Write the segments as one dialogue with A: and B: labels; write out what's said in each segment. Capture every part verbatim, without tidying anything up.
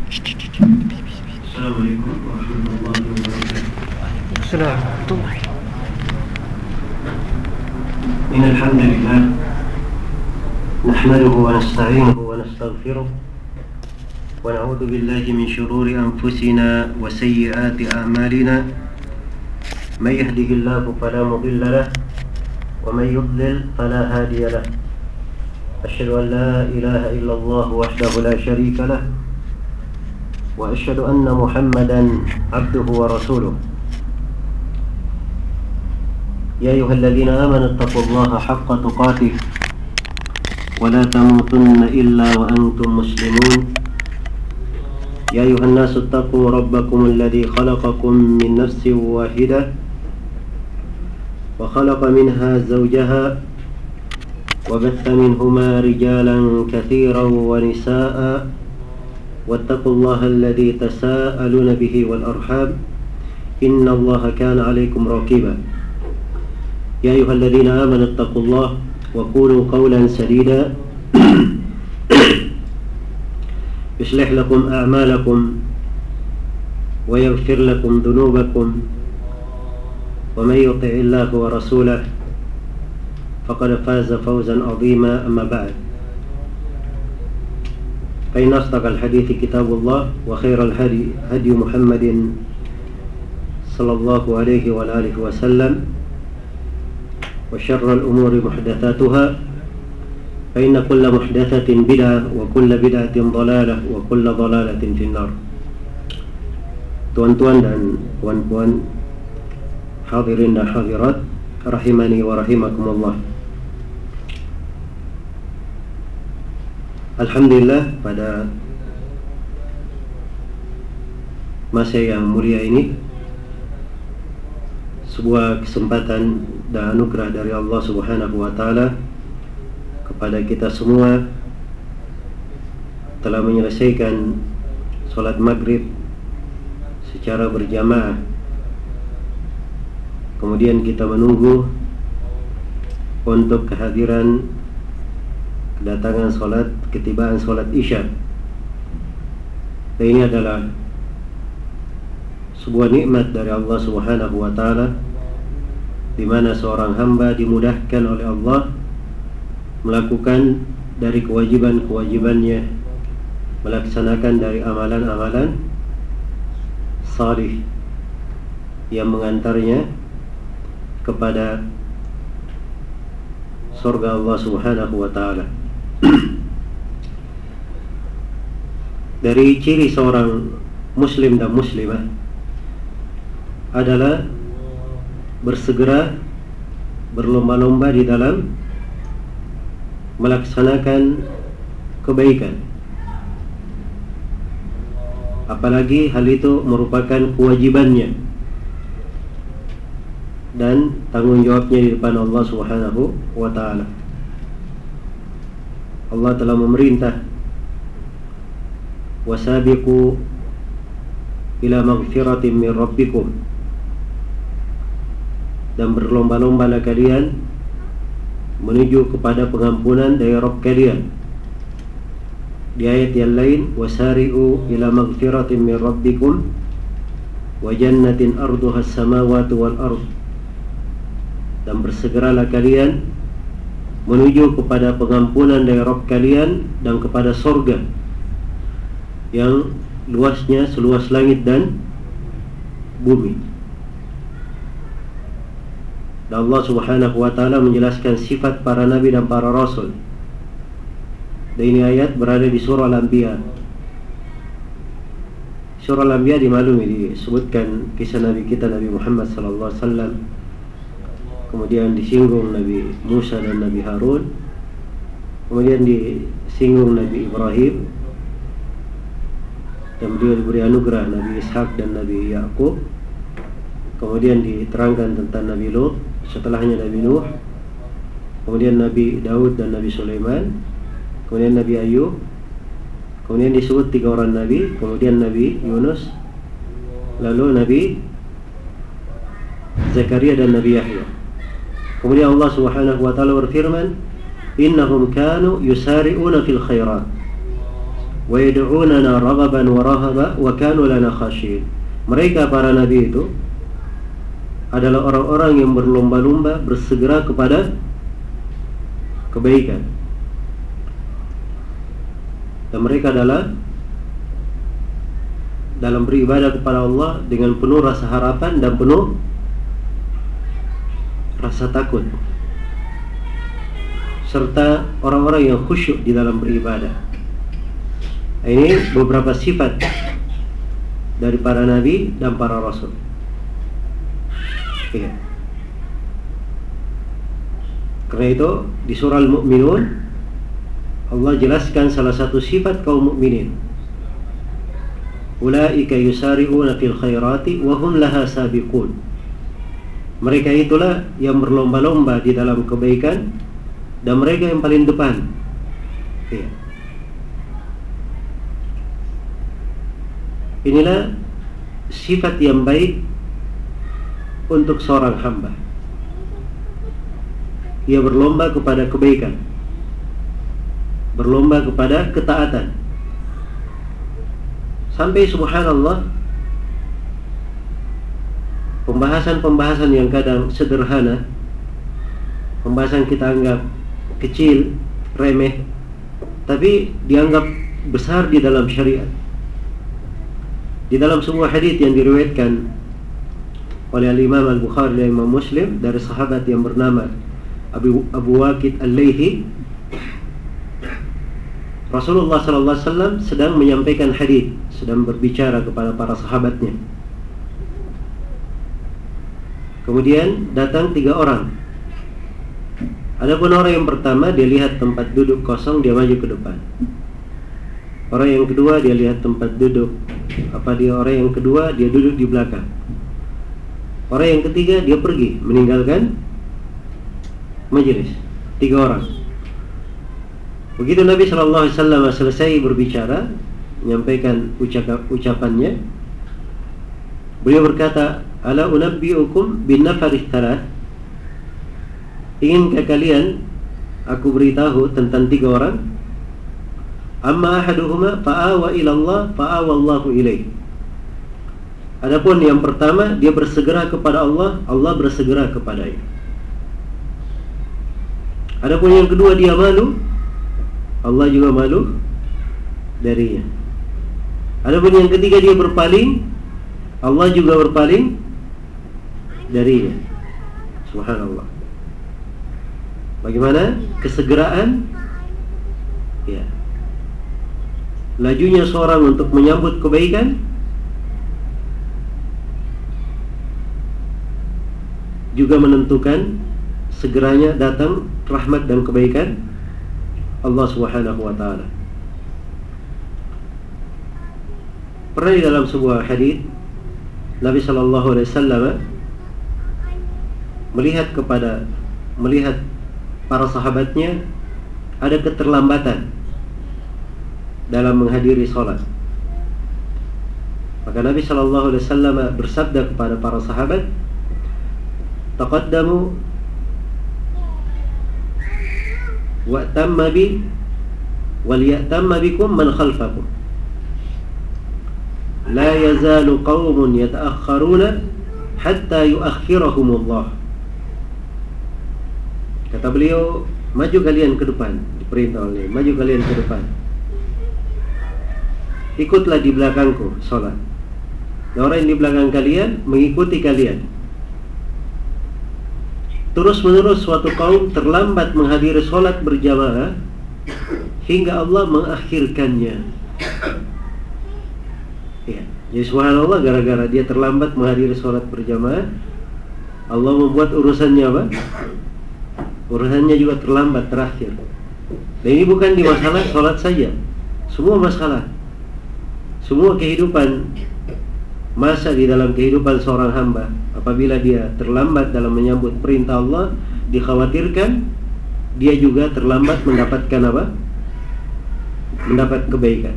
A: Assalamualaikum warahmatullahi wabarakatuh.
B: Assalamualaikum.
A: Innal hamdalillah nahmaduhu wa nasta'inuhu wa nastaghfiruh wa na'udzu billahi min shururi anfusina wa sayyiati a'malina. May yahdihillahu fala mudilla lahu wa may yudlil fala hadiya lahu. Asyhadu an la ilaha illallah wahdahu la syarika lahu wa asyhadu anna Muhammadan abduhu wa rasuluh. Ya ayyuhalladzina amanu taqullaha haqqa tuqatih wa la tamutunna illa wa antum muslimun. Ya ayyuhan nasu taqu rabbakumul ladzi khalaqakum min nafsin wahidah wa khalaqa minha zawjaha wa batha minhuma rijalan katsiran wa nisaa'a wattaqullaha alladzi tasaaluna bihi wal arham innallaha kana 'alaykum raqiba. Ya ayyuhalladzina amanu taqullaha wa qulu qawlan sadida yuslih lakum a'malakum wa yaghfir lakum dhunubakum wa may yuti'illaha wa rasulahu faqad faza fawzan 'azima. Amma ba'd, fa inna asdaqal hadithi kitabullah wa khairal hadi hadi Muhammadin sallallahu alaihi wa alihi wa sallam wa syarrul umuri muhdatsatuha fa inna kulla muhdatsatin bid'ah wa kulla bid'atin dhalalah wa kulla dhalalatin finnar. Tuan-tuan dan puan-puan, hadirin dan hadirat rahimani wa rahimakumullah. Alhamdulillah, pada masa yang mulia ini sebuah kesempatan dan anugerah dari Allah Subhanahu wa taala kepada kita semua telah menyelesaikan solat maghrib secara berjamaah. Kemudian kita menunggu untuk kehadiran kedatangan solat, ketibaan solat isya. Dan ini adalah sebuah nikmat dari Allah Subhanahu wa taala, di mana seorang hamba dimudahkan oleh Allah melakukan dari kewajiban-kewajibannya, melaksanakan dari amalan-amalan salih yang mengantarnya kepada surga Allah Subhanahu wa taala. Dari ciri seorang muslim dan muslimah adalah bersegera, berlomba-lomba di dalam melaksanakan kebaikan, apalagi hal itu merupakan kewajibannya dan tanggung jawabnya di depan Allah Subhanahu wa taala. Allah telah memerintah, wasabiqu ila maghfiratin min rabbikum, dan berlomba-lombalah kalian menuju kepada pengampunan dari Rabb kalian. Di ayat yang lain, wasari'u ila maghfiratin min rabbikum wa jannatin arduha as-samawati wal ardh, dan bersegeralah kalian menuju kepada pengampunan dari Rabb kalian dan kepada surga yang luasnya seluas langit dan bumi. Dan Allah Subhanahu wa taala menjelaskan sifat para nabi dan para rasul. Dan ini ayat berada di surah Al-Anbiya. Surah Al-Anbiya dimaklumi disebutkan kisah nabi kita Nabi Muhammad sallallahu alaihi wasallam. Kemudian disinggung Nabi Musa dan Nabi Harun. Kemudian disinggung Nabi Ibrahim, dan beliau diberi anugerah Nabi Ishak dan Nabi Yaqub. Kemudian diterangkan tentang Nabi Lut, setelahnya Nabi Nuh, kemudian Nabi Daud dan Nabi Sulaiman, kemudian Nabi Ayub, kemudian disebut tiga orang Nabi, kemudian Nabi Yunus, lalu Nabi Zakaria dan Nabi Yahya. Kemudian Allah Subhanahu wa taala berfirman, innahum kanu yusari'una fil khairat. wa yad'unana raghaban wa rahaba wa kanu lana khashiyin. Mereka para nabi itu adalah orang-orang yang berlomba-lomba bersegera kepada kebaikan, dan mereka adalah dalam beribadah kepada Allah dengan penuh rasa harapan dan penuh rasa takut, serta orang-orang yang khusyuk di dalam beribadah. Ini beberapa sifat dari para nabi dan para rasul. Ya. Karena itu di surah Al-Mu'minun Allah jelaskan salah satu sifat kaum mukminin. Ulaika yusari'una fil khairati wa hum laha sabiqun. Mereka itulah yang berlomba-lomba di dalam kebaikan dan mereka yang paling depan. Ya. Inilah sifat yang baik untuk seorang hamba. Ia berlomba kepada kebaikan, berlomba kepada ketaatan, sampai subhanallah pembahasan-pembahasan yang kadang sederhana, pembahasan kita anggap kecil, remeh, tapi dianggap besar di dalam syariat. Di dalam sebuah hadis yang diriwayatkan oleh Imam Al-Bukhari dan Imam Muslim dari sahabat yang bernama Abu, Abu Waqid Al-Laythi, Rasulullah sallallahu alaihi wasallam sedang menyampaikan hadis, sedang berbicara kepada para sahabatnya. Kemudian datang tiga orang. Adapun orang yang pertama, dia lihat tempat duduk kosong, dia maju ke depan. Orang yang kedua, dia lihat tempat duduk apa dia orang yang kedua, dia duduk di belakang. Orang yang ketiga, dia pergi meninggalkan majelis. Tiga orang. Begitu Nabi sallallahu alaihi wasallam selesai berbicara, menyampaikan ucap, ucapannya, beliau berkata, "Ala unabbiukum bin nafarith thalath?" Inginkah kalian aku beritahu tentang tiga orang? Amma ahaduhuma fa'awa ila Allah fa'awa Allahu ilaih. Adapun yang pertama, dia bersegera kepada Allah, Allah bersegera kepadanya. Adapun yang kedua, dia malu, Allah juga malu darinya. Adapun yang ketiga, dia berpaling, Allah juga berpaling darinya. Subhanallah. Bagaimana kesegeraan, ya, lajunya seorang untuk menyambut kebaikan, juga menentukan segeranya datang rahmat dan kebaikan Allah Subhanahu wa taala. Pernah di dalam sebuah hadis Nabi sallallahu alaihi wasallam melihat kepada melihat para sahabatnya ada keterlambatan dalam menghadiri salat. Maka Nabi sallallahu alaihi wasallam bersabda kepada para sahabat, "Taqaddamu wa tamma bi wal ya'tamma bikum man khalfakum. La yazalu qaumun yata'akhkharuna hatta yu'akhkhirahumullah." Kata beliau, maju kalian ke depan, diperintah oleh maju kalian ke depan. Ikutlah di belakangku salat. Dan orang yang di belakang kalian mengikuti kalian. Terus menerus suatu kaum terlambat menghadiri solat berjamaah hingga Allah mengakhirkannya. Ya, jadi subhanallah, gara-gara dia terlambat menghadiri solat berjamaah, Allah membuat urusannya apa? Urusannya juga terlambat, terakhir. Dan ini bukan di masalah solat saja, semua masalah, semua kehidupan, masa di dalam kehidupan seorang hamba, apabila dia terlambat dalam menyambut perintah Allah, dikhawatirkan dia juga terlambat mendapatkan apa? Mendapat kebaikan.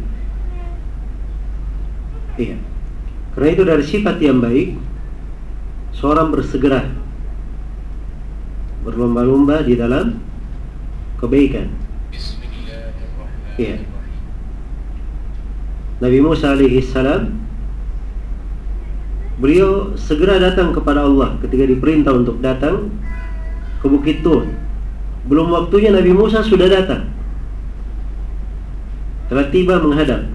A: Iya. Karena itu dari sifat yang baik, seorang bersegera, berlomba-lomba di dalam kebaikan. Iya. Nabi Musa alaihi salam, beliau segera datang kepada Allah ketika diperintah untuk datang ke Bukit Tur. Belum waktunya Nabi Musa sudah datang, telah tiba menghadap.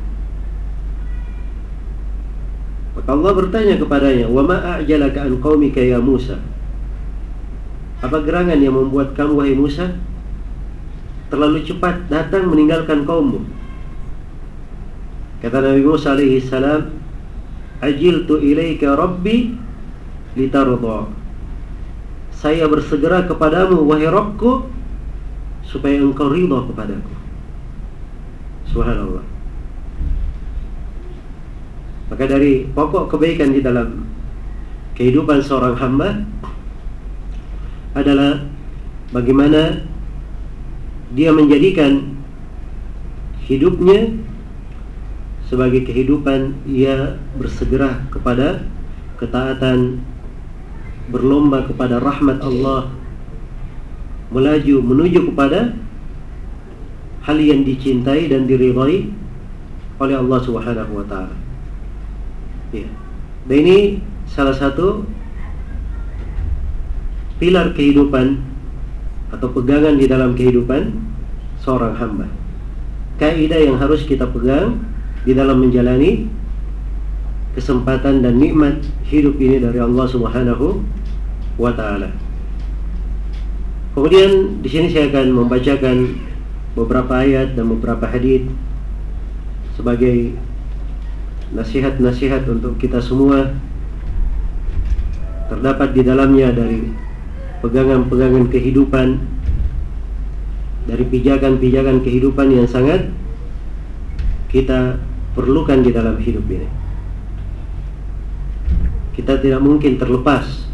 A: Maka Allah bertanya kepadanya, "Wa ma a'jalaka an qaumika ya Musa?" Apa gerangan yang membuat kamu, wahai Musa, terlalu cepat datang meninggalkan kaummu? Kata Nabi Musa alaihi salam, "Ajiltu ilaika rabbi litarda." Saya bersegera kepadamu, wahai Rabbku, supaya engkau ridha kepadaku. Subhanallah. Maka dari pokok kebaikan di dalam kehidupan seorang hamba adalah bagaimana dia menjadikan hidupnya sebagai kehidupan ia bersegera kepada ketaatan, berlomba kepada rahmat Allah, melaju menuju kepada hal yang dicintai dan diridhai oleh Allah Subhanahu wa taala. Ya. Dan ini salah satu pilar kehidupan atau pegangan di dalam kehidupan seorang hamba. Kaidah yang harus kita pegang di dalam menjalani kesempatan dan nikmat hidup ini dari Allah Subhanahu wa taala. Kemudian di sini saya akan membacakan beberapa ayat dan beberapa hadis sebagai nasihat-nasihat untuk kita semua. Terdapat di dalamnya dari pegangan-pegangan kehidupan, dari pijakan-pijakan kehidupan yang sangat kita perlukan di dalam hidup ini. Kita tidak mungkin terlepas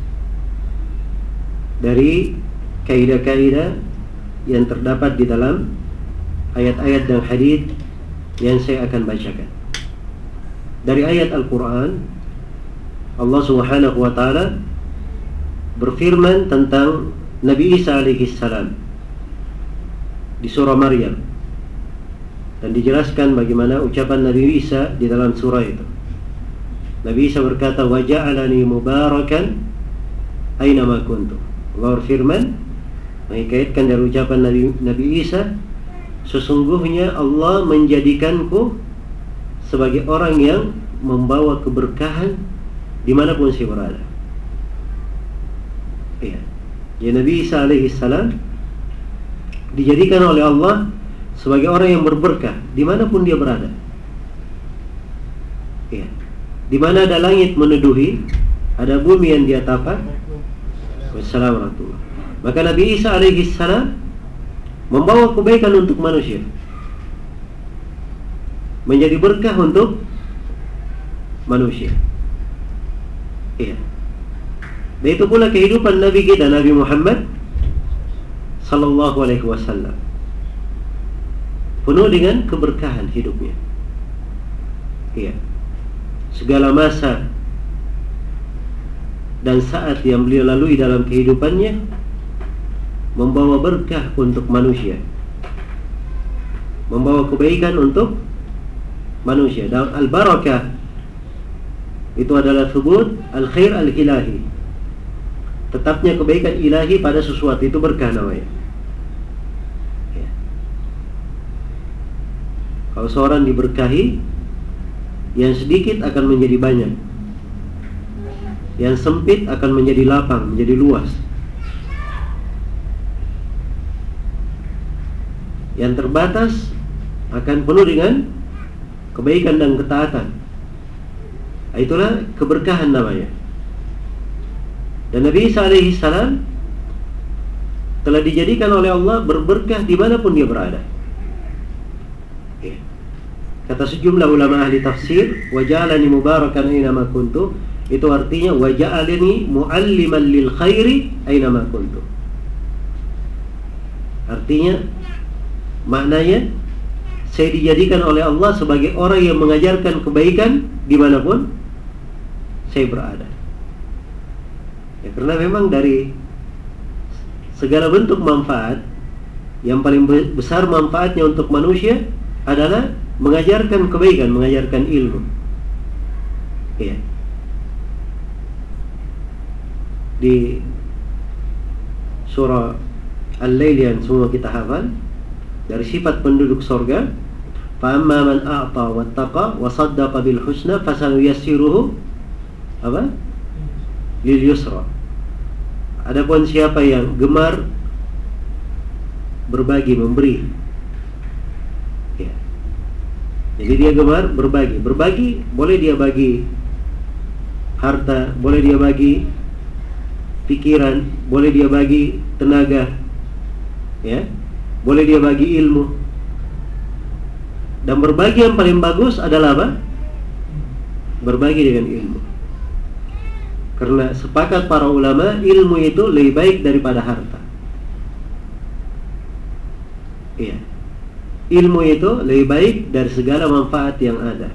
A: dari kaidah-kaidah yang terdapat di dalam ayat-ayat dan hadis yang saya akan bacakan. Dari ayat Al-Quran, Allah Subhanahu wa ta'ala berfirman tentang Nabi Isa alaihi salam di surah Maryam, dan dijelaskan bagaimana ucapan Nabi Isa di dalam surah itu. Nabi Isa berkata, "Wa ja'alani mubarakan aina ma kuntu." Allah berfirman mengikaitkan dari ucapan Nabi, Nabi Isa, sesungguhnya Allah menjadikanku sebagai orang yang membawa keberkahan dimanapun saya berada. Ya, ya Nabi Isa alaihi salam dijadikan oleh Allah sebagai orang yang berberkah dimanapun dia berada. Ya, di mana ada langit meneduhi, ada bumi yang dia tapak. Wassalamualaikum. Maka Nabi Isa alaihi salam membawa kebaikan untuk manusia, menjadi berkah untuk manusia. Iya. Dan itu pula kehidupan Nabi kita, Nabi Muhammad sallallahu alaihi wasallam, penuh dengan keberkahan hidupnya. Iya. Segala masa dan saat yang beliau lalui dalam kehidupannya membawa berkah untuk manusia, membawa kebaikan untuk manusia. Dan al-barakah itu adalah thubut al-khair al-ilahi, tetapnya kebaikan ilahi pada sesuatu, itu berkah namanya. Ya. Kalau seorang diberkahi, yang sedikit akan menjadi banyak, yang sempit akan menjadi lapang, menjadi luas, yang terbatas akan penuh dengan kebaikan dan ketaatan. Itulah keberkahan namanya. Dan Nabi Isa alaihi salam telah dijadikan oleh Allah berberkah dimanapun dia berada. Ya. Kata sejumlah ulama ahli tafsir, wa ja'alani mubarakan aina ma kuntu, itu artinya wa ja'alani mualliman lil khairi aina ma kuntu. Artinya, maknanya, saya dijadikan oleh Allah sebagai orang yang mengajarkan kebaikan dimanapun saya berada. Ya, karena memang dari segala bentuk manfaat, yang paling besar manfaatnya untuk manusia adalah mengajarkan kebaikan, mengajarkan ilmu. Ya. Di surah Al-Lail yang semua kita hafal, dari sifat penduduk surga, fa amma man a'ta wattaqa wa saddaqa bil husna fasanuyassiruhu apa? Lil yusra. Adapun siapa yang gemar berbagi, memberi, ya. Jadi dia gemar berbagi. Berbagi boleh dia bagi harta, boleh dia bagi pikiran, boleh dia bagi tenaga, ya, boleh dia bagi ilmu. Dan berbagi yang paling bagus adalah apa? Berbagi dengan ilmu. Karena sepakat para ulama, ilmu itu lebih baik daripada harta. Iya. Ilmu itu lebih baik dari segala manfaat yang ada.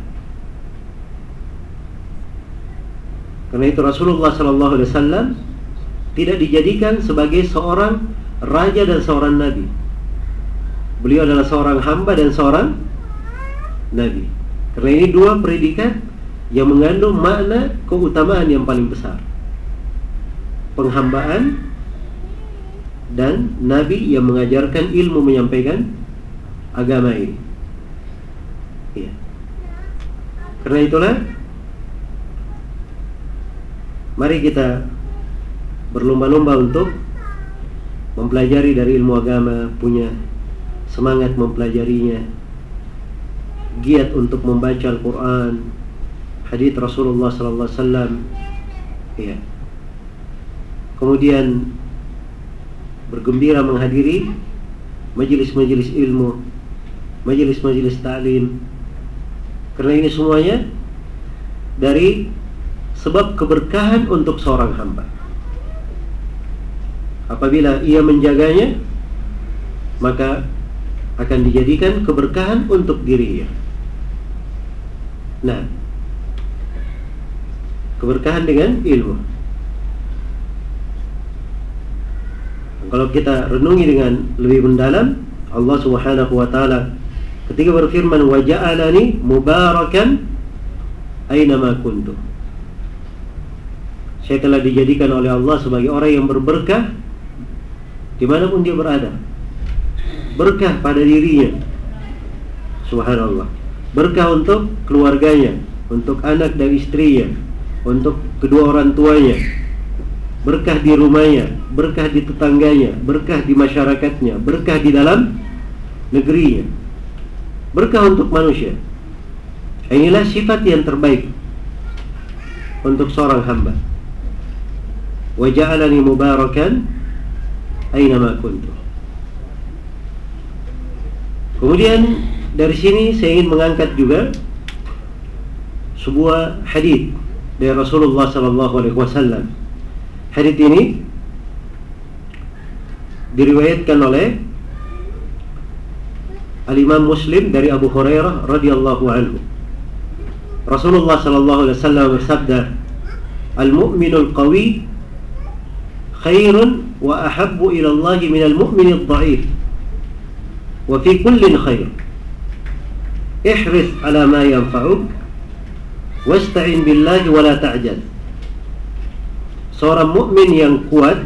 A: Karena itu Rasulullah shallallahu alaihi wasallam tidak dijadikan sebagai seorang raja dan seorang nabi. Beliau adalah seorang hamba dan seorang nabi. Karena ini dua predikat yang mengandung makna keutamaan yang paling besar. Penghambaan dan nabi yang mengajarkan ilmu, menyampaikan agama ini. Ya. Karena itulah mari kita berlomba-lomba untuk mempelajari dari ilmu agama, punya semangat mempelajarinya, giat untuk membaca Al-Quran, hadits Rasulullah sallallahu alaihi wasallam, ya. Kemudian bergembira menghadiri majelis-majelis ilmu, majelis-majelis ta'lim. Karena ini semuanya dari sebab keberkahan untuk seorang hamba. Apabila ia menjaganya, maka akan dijadikan keberkahan untuk dirinya. Nah, keberkahan dengan ilmu. Kalau kita renungi dengan lebih mendalam, Allah Subhanahu wa taala ketika berfirman, wa ja'alani mubarakan aynama kuntu. Saya telah dijadikan oleh Allah sebagai orang yang berberkah dimanapun dia berada. Berkah pada dirinya, subhanallah. Berkah untuk keluarganya, untuk anak dan istrinya, untuk kedua orang tuanya. Berkah di rumahnya, berkah di tetangganya, berkah di masyarakatnya, berkah di dalam negerinya. Berkah untuk manusia. Inilah sifat yang terbaik untuk seorang hamba. Wa ja'alani mubarakan aynama kuntu. Kemudian dari sini saya ingin mengangkat juga sebuah hadits dari Rasulullah sallallahu alaihi wasallam. Hadits ini diriwayatkan oleh Al-Imam Muslim dari Abu Hurairah radhiyallahu anhu. Rasulullah sallallahu alaihi wasallam bersabda, "Al-mu'minul qawi khairun wa ahabbu ila Allah minal mu'minid dha'if. Wa fi kullin khair. Ihris ala ma yanfa'uk wasta'in billahi wa la ta'jal." Seorang mukmin yang kuat,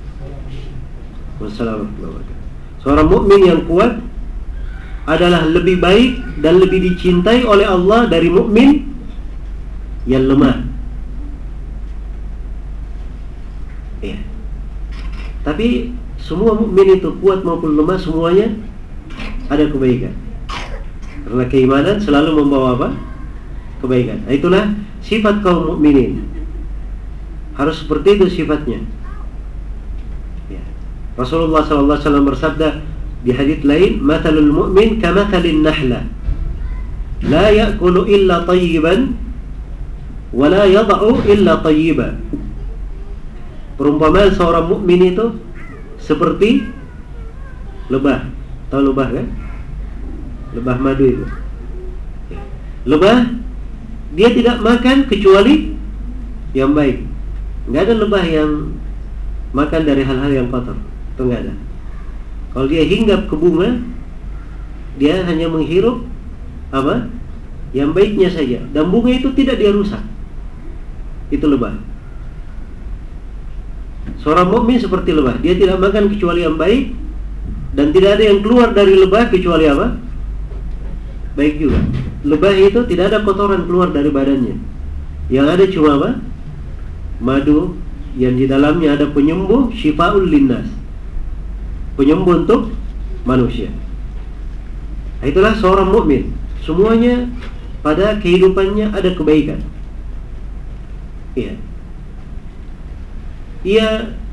A: seorang mukmin yang kuat adalah lebih baik dan lebih dicintai oleh Allah dari mukmin yang lemah. Ya. Tapi semua mukmin itu kuat maupun lemah, semuanya ada kebaikan. Karena keimanan selalu membawa apa? Kebaikan. Itulah sifat kaum mukminin. Harus seperti itu sifatnya. Ya. Rasulullah sallallahu alaihi wasallam bersabda di hadits lain, "Mathalul mu'min kamathalin nahla, la ya'kulu illa tayyiban wa la yada'u illa tayyiban." Perumpamaan seorang mukmin itu seperti lebah. Tahu lebah kan? Lebah madu itu. Lebah, dia tidak makan kecuali yang baik. Nggak ada lebah yang makan dari hal-hal yang kotor. Itu nggak ada. Kalau dia hinggap ke bunga, dia hanya menghirup apa? Yang baiknya saja, dan bunga itu tidak dia rusak. Itu lebah. Seorang mukmin seperti lebah, dia tidak makan kecuali yang baik, dan tidak ada yang keluar dari lebah kecuali apa? Baik juga. Lebah itu tidak ada kotoran keluar dari badannya. Yang ada cuma apa? Madu yang di dalamnya ada penyembuh, syifaul linnas, penyembuh untuk manusia. Nah, itulah seorang mukmin. Semuanya pada kehidupannya ada kebaikan. Iya. Ia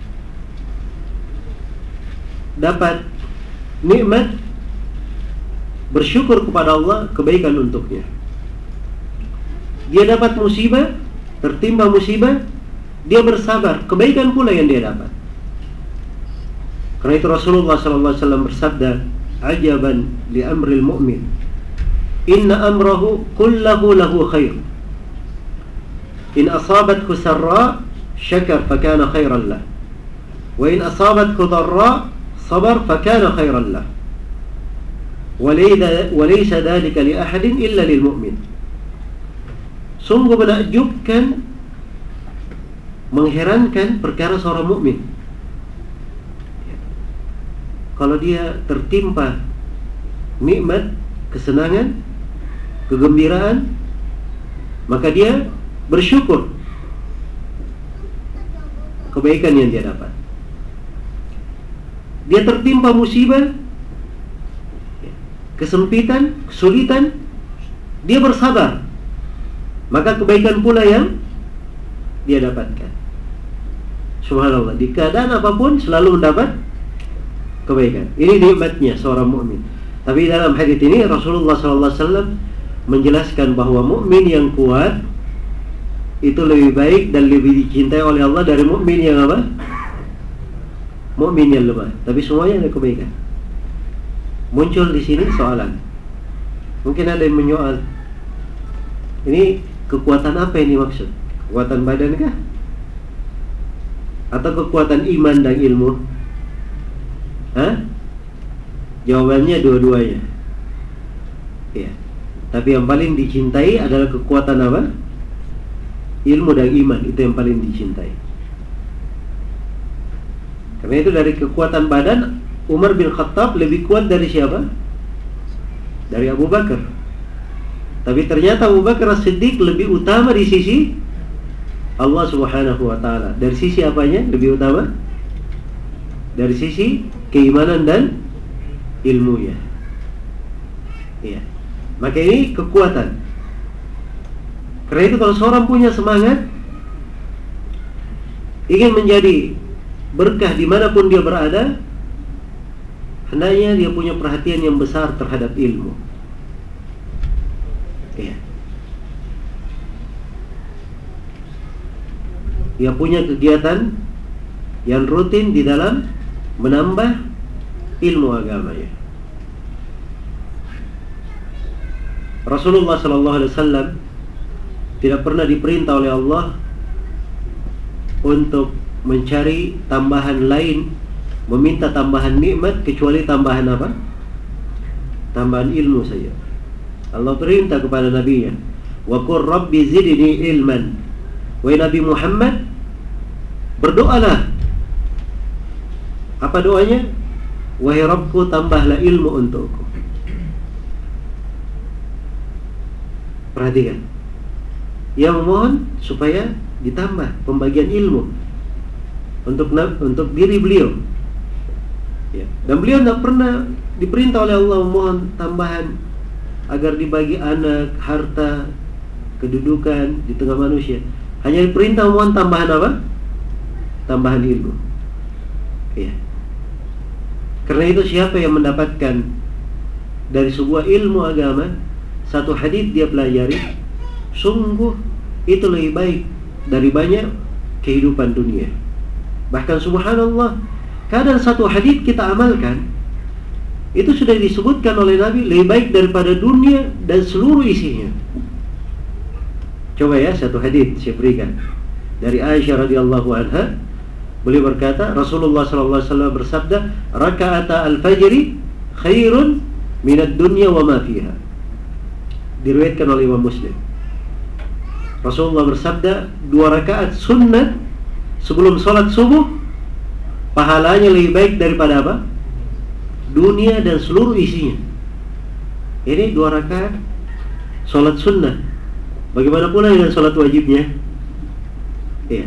A: dapat nikmat, bersyukur kepada Allah, kebaikan untuknya. Dia dapat musibah, tertimpa musibah, dia bersabar, kebaikan pula yang dia dapat. Karena itu Rasulullah sallallahu alaihi wasallam bersabda, "Ajaban li amril mu'min, inna amrahu kullahu lahu khair. In asabathu sarra syakar fakana khairan lah, wa in asabathu dharra sabar fakana khairan lah. Walaysa dhalika li ahadin illa lil mu'min." Sungguh menakjubkan, mengherankan perkara seorang mukmin. Kalau dia tertimpa nikmat, kesenangan, kegembiraan, maka dia bersyukur kebaikan yang dia dapat. Dia tertimpa musibah, kesempitan, kesulitan, dia bersabar, maka kebaikan pula yang dia dapatkan. Subhanallah, di keadaan apapun selalu mendapat kebaikan. Ini nikmatnya seorang mukmin. Tapi dalam hadis ini Rasulullah sallallahu alaihi wasallam menjelaskan bahwa mukmin yang kuat itu lebih baik dan lebih dicintai oleh Allah dari mukmin yang apa? Mukmin yang lemah. Tapi semuanya ada kebaikan. Muncul di sini soalan. Mungkin ada yang menyoal, ini kekuatan apa ini maksud? Kekuatan badan kah? Atau kekuatan iman dan ilmu? Hah? Jawabannya dua-duanya. Ya. Tapi yang paling dicintai adalah kekuatan apa? Ilmu dan iman, itu yang paling dicintai. Karena itu dari kekuatan badan, Umar bin Khattab lebih kuat dari siapa? Dari Abu Bakar. Tapi ternyata Abu Bakar As-Siddiq lebih utama di sisi Allah Subhanahu wa ta'ala. Dari sisi apanya lebih utama? Dari sisi keimanan dan ilmunya. Iya. Maka ini kekuatan. Karena itu kalau seorang punya semangat, ingin menjadi berkah dimanapun dia berada, hendaknya dia punya perhatian yang besar terhadap ilmu. Iya. Dia punya kegiatan yang rutin di dalam menambah ilmu agamanya. Rasulullah sallallahu alaihi wasallam tidak pernah diperintah oleh Allah untuk mencari tambahan lain, meminta tambahan nikmat, kecuali tambahan apa? Tambahan ilmu saja. Allah perintah kepada nabinya, wa qur rabbi zidni ilman. Wahai Nabi Muhammad, berdoalah. Apa doanya? Wahai Rabbku, tambahlah ilmu untukku. Perhatikan, ia memohon supaya ditambah pembagian ilmu untuk untuk diri beliau. Ya. Dan beliau tidak pernah diperintah oleh Allah memohon tambahan agar dibagi anak, harta, kedudukan di tengah manusia. Hanya diperintah memohon tambahan apa? Tambahan ilmu. Ya. Karena itu siapa yang mendapatkan dari sebuah ilmu agama, satu hadis dia pelajari, sungguh itu lebih baik dari banyak kehidupan dunia. Bahkan subhanallah, kadang satu hadis kita amalkan, itu sudah disebutkan oleh Nabi lebih baik daripada dunia dan seluruh isinya. Coba ya, satu hadis saya berikan dari Aisyah radhiyallahu anha. Beliau berkata, Rasulullah sallallahu alaihi wasallam bersabda, "Raka'ata al-fajri khairun minad dunya wa ma fiha." diriwayatkan oleh Imam Muslim. Rasulullah bersabda, dua rakaat sunnat sebelum sholat subuh pahalanya lebih baik daripada apa? Dunia dan seluruh isinya. Ini dua rakaat sholat sunnah. Bagaimana pula dengan sholat wajibnya? Iya.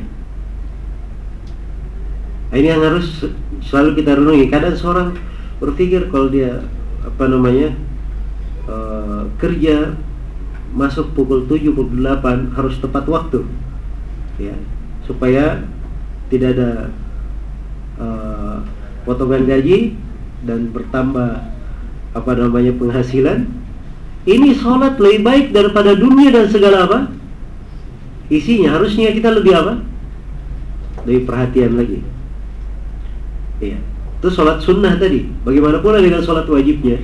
A: Ini yang harus selalu kita renungi. Kadang seorang berpikir kalau dia apa namanya uh, kerja masuk pukul tujuh, pukul delapan harus tepat waktu, ya, supaya tidak ada uh, potongan gaji dan bertambah apa namanya penghasilan. Ini sholat lebih baik daripada dunia dan segala apa isinya. Harusnya kita lebih apa? Lebih perhatian lagi. Ya, itu sholat sunnah tadi. Bagaimana pula dengan sholat wajibnya?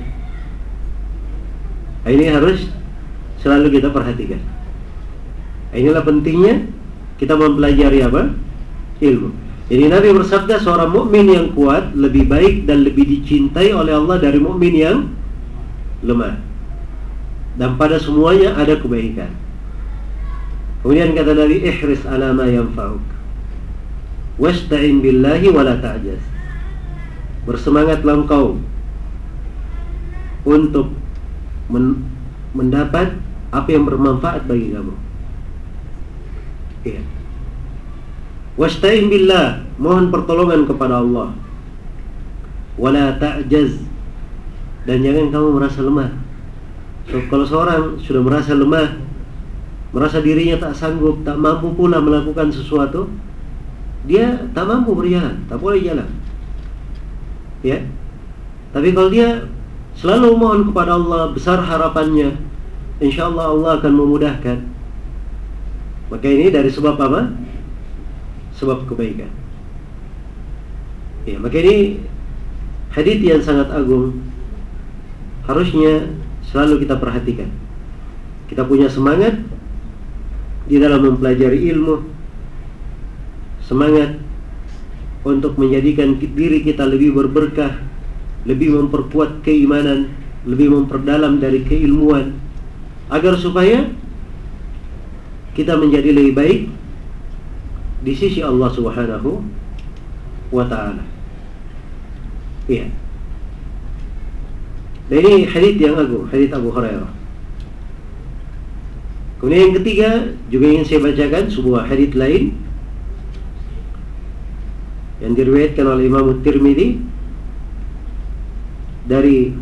A: Ini harus selalu kita perhatikan. Inilah pentingnya kita mempelajari apa? Ilmu. Jadi Nabi bersabda, seorang mukmin yang kuat lebih baik dan lebih dicintai oleh Allah dari mukmin yang lemah. Dan pada semuanya ada kebaikan. Kemudian kata Nabi, ihris ala ma yanfa'uk wasta'in billahi wala ta'jaz. Bersemangatlah engkau untuk men- mendapat apa yang bermanfaat bagi kamu. Iya. Wasta'in billah, mohon pertolongan kepada Allah. Wala ta'jaz, dan jangan kamu merasa lemah. So, kalau seorang sudah merasa lemah, merasa dirinya tak sanggup, tak mampu pula melakukan sesuatu, dia tak mampu berjalan, tak boleh jalan. Ya. Tapi kalau dia selalu mohon kepada Allah, besar harapannya, InsyaAllah Allah akan memudahkan. Maka ini dari sebab apa? Sebab kebaikan. Ya, maka ini hadits yang sangat agung, harusnya selalu kita perhatikan. Kita punya semangat di dalam mempelajari ilmu, semangat untuk menjadikan diri kita lebih berberkah, lebih memperkuat keimanan, lebih memperdalam dari keilmuan, agar supaya kita menjadi lebih baik di sisi Allah Subhanahu wa ta'ala. Iya. Dan ini hadits yang agung, hadits Abu Hurairah. Kemudian yang ketiga juga ingin saya bacakan sebuah hadits lain yang diriwayatkan oleh Imam Tirmidzi dari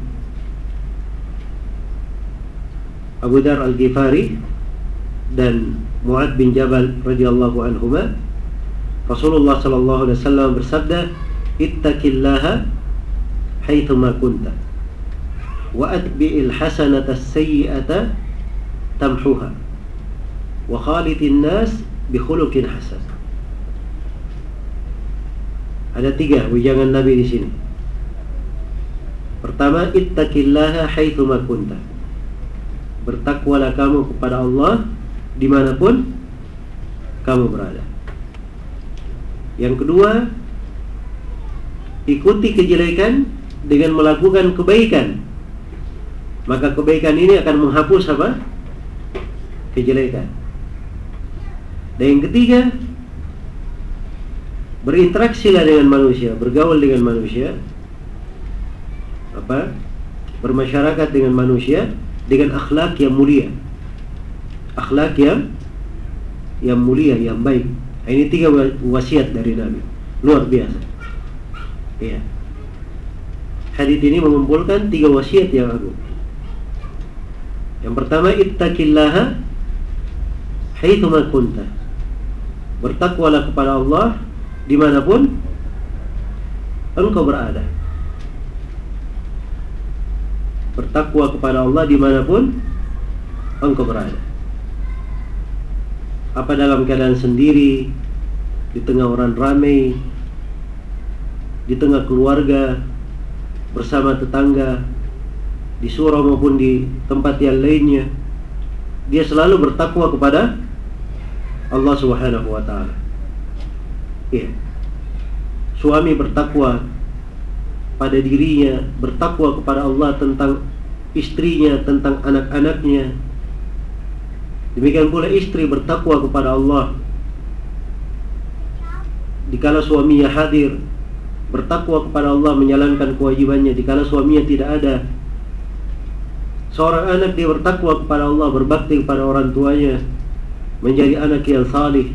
A: Abu Dar Al-Ghifari dan Mu'ad bin Jabal radhiyallahu anhuma. Rasulullah sallallahu alaihi wasallam bersabda, ittaqillaha haitsuma kunta wa atbi'il hasanata as-sayyi'ata tamhuha wa khaliqin nas bi khuluqin hasan. Ada tiga wejangan Nabi di sini. Pertama, ittaqillaha haitsuma kunta. Bertakwalah kamu kepada Allah dimanapun kamu berada. Yang kedua, ikuti kejelekan dengan melakukan kebaikan, maka kebaikan ini akan menghapus apa? Kejelekan. Dan yang ketiga, berinteraksilah dengan manusia, bergaul dengan manusia, apa? Bermasyarakat dengan manusia dengan akhlak yang mulia, akhlak yang yang mulia, yang baik. Ini tiga wasiat dari Nabi, luar biasa. Iya. Hadits ini mengumpulkan tiga wasiat yang agung. Yang pertama, ittaqillaha haitsuma kunta. Bertakwalah kepada Allah dimanapun engkau berada. Bertakwa kepada Allah dimanapun engkau berada. Apa dalam keadaan sendiri, di tengah orang ramai, di tengah keluarga, bersama tetangga, di surau maupun di tempat yang lainnya, dia selalu bertakwa kepada Allah Subhanahu wa ta'ala. Iya. Suami bertakwa pada dirinya, bertakwa kepada Allah tentang istrinya, tentang anak-anaknya, Demikian pula istri bertakwa kepada Allah dikala suaminya hadir, bertakwa kepada Allah menjalankan kewajibannya dikala suaminya tidak ada. Seorang anak dia bertakwa kepada Allah, berbakti kepada orang tuanya, menjadi anak yang salih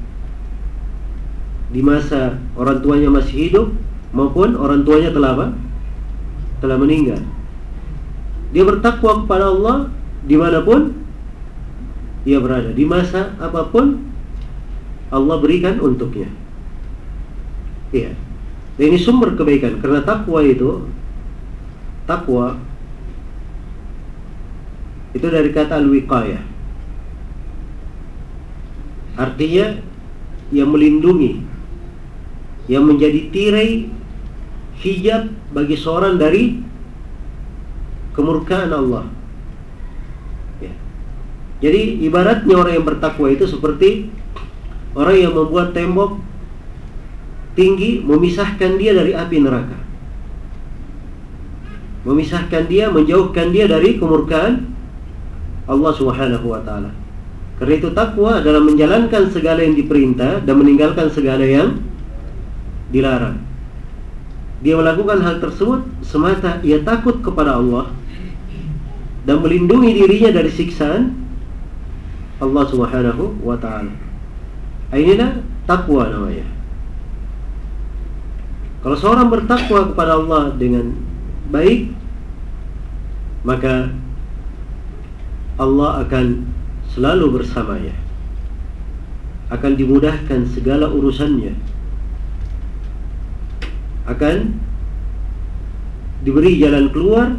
A: di masa orang tuanya masih hidup maupun orang tuanya telah apa? Telah meninggal. Dia bertakwa kepada Allah dimanapun dia berada, di masa apapun Allah berikan untuknya. Iya. Dan ini sumber kebaikan, karena takwa itu takwa itu dari kata al-wiqayah, artinya yang melindungi, yang menjadi tirai hijab bagi seorang dari kemurkaan Allah. Ya. Jadi ibaratnya orang yang bertakwa itu seperti orang yang membuat tembok tinggi memisahkan dia dari api neraka, memisahkan dia, menjauhkan dia dari kemurkaan Allah Subhanahu wa ta'ala. Karena itu takwa adalah menjalankan segala yang diperintah dan meninggalkan segala yang dilarang. Dia melakukan hal tersebut semata ia takut kepada Allah dan melindungi dirinya dari siksaan Allah Subhanahu wa ta'ala. Inilah takwa namanya. Kalau seorang bertakwa kepada Allah dengan baik, maka Allah akan selalu bersamanya, akan dimudahkan segala urusannya, akan diberi jalan keluar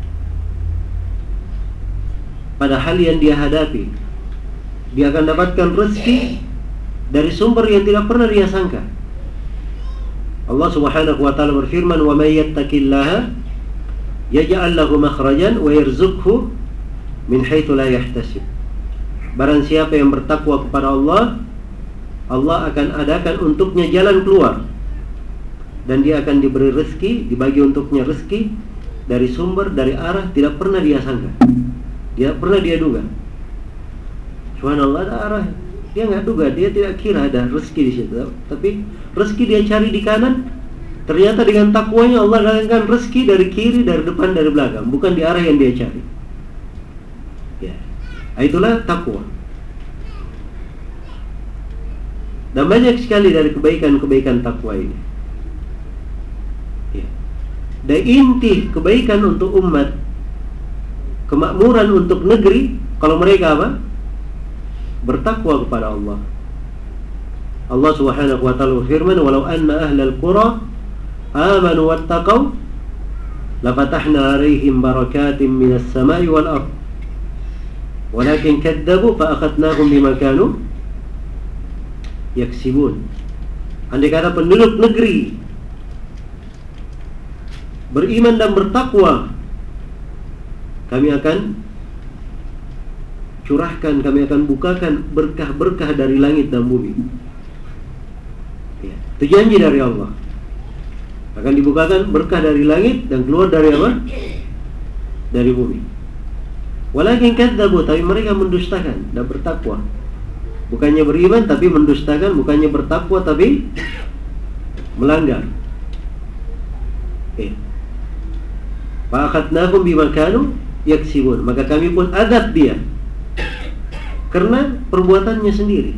A: pada hal yang dia hadapi. Dia akan dapatkan rezeki dari sumber yang tidak pernah dia sangka. Allah Subhanahu wa ta'ala berfirman, "Wa may yattaqillaha yaj'al lahu makhrajan wa yarzuqhu min haitsu la yahtasib." Barang siapa yang bertakwa kepada Allah, Allah akan adakan untuknya jalan keluar, dan dia akan diberi rezeki, dibagi untuknya rezeki dari sumber, dari arah tidak pernah dia sangka, tidak pernah dia duga. Subhanallah, ada arah dia nggak duga, dia tidak kira ada rezeki di situ, tapi rezeki dia cari di kanan, ternyata dengan takwanya Allah datangkan rezeki dari kiri, dari depan, dari belakang, bukan di arah yang dia cari. Ya, itulah takwa. Dan banyak sekali dari kebaikan-kebaikan takwa ini. Ya. Dan inti kebaikan untuk umat, kemakmuran untuk negeri, kalau mereka apa? Bertakwa kepada Allah. Allah Subhanahu wa ta'ala berfirman, "Walau anna ahlal qura amanu wattaqau lafatahna 'alaihim barakatin minas sama'i wal ardh walakin kadzabu fa akhadnahum bima kanu yaksibun." Andai kata penduduk negeri beriman dan bertakwa, kami akan curahkan, kami akan bukakan berkah-berkah dari langit dan bumi. Ya, itu janji dari Allah. Akan dibukakan berkah dari langit dan keluar dari apa? Dari bumi. Walakin kadzabu, tapi mereka mendustakan dan bertakwa. Bukannya beriman tapi mendustakan, bukannya bertakwa tapi melanggar. Ya. Fa akhadnahum bima kanu yaksibun, maka kami pun adab dia karena perbuatannya sendiri.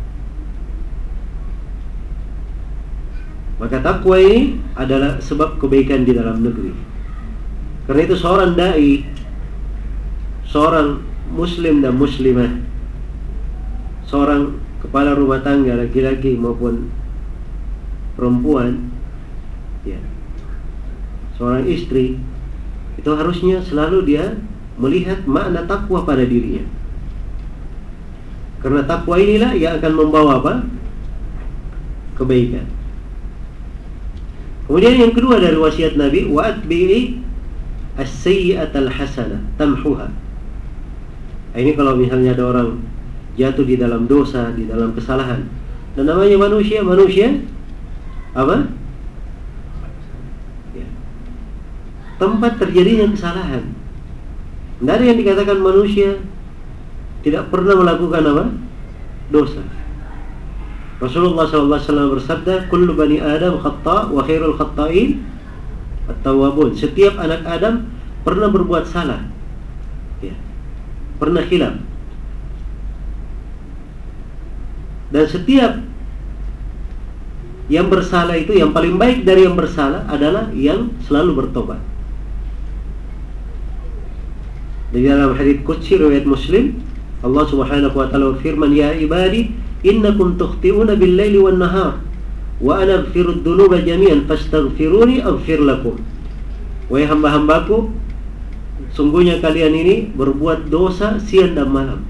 A: Maka takwa ini adalah sebab kebaikan di dalam negeri. Karena itu seorang dai, seorang muslim dan muslimah, seorang kepala rumah tangga laki-laki maupun perempuan, ya, seorang istri, itu harusnya selalu dia melihat makna takwa pada dirinya. Karena takwa inilah yang akan membawa apa? Kebaikan. Kemudian yang kedua dari wasiat Nabi, wa atbi'i as-sayyi'atal hasanah tamhuha. Ini kalau misalnya ada orang jatuh di dalam dosa, di dalam kesalahan, dan namanya manusia, manusia apa? Ya. Tempat terjadinya kesalahan. Tidak ada yang dikatakan manusia tidak pernah melakukan apa? Dosa. Rasulullah sallallahu alaihi wasallam bersabda, "Kullu bani Adam khata' wa khairul khata'in at-tawwabun." Setiap anak Adam pernah berbuat salah, ya, pernah khilaf. Dan setiap yang bersalah itu, yang paling baik dari yang bersalah adalah yang selalu bertobat. Di dalam hadits qudsi riwayat Muslim, Allah Subhanahu wa taala berfirman, "Ya ibadi, innakum tukhti'una bil-laili wan-nahar wa ana aghfiru dzunuba jami'an fastaghfiruni aghfir lakum." Wahai hamba-hambaku, sungguhnya kalian ini berbuat dosa siang dan malam,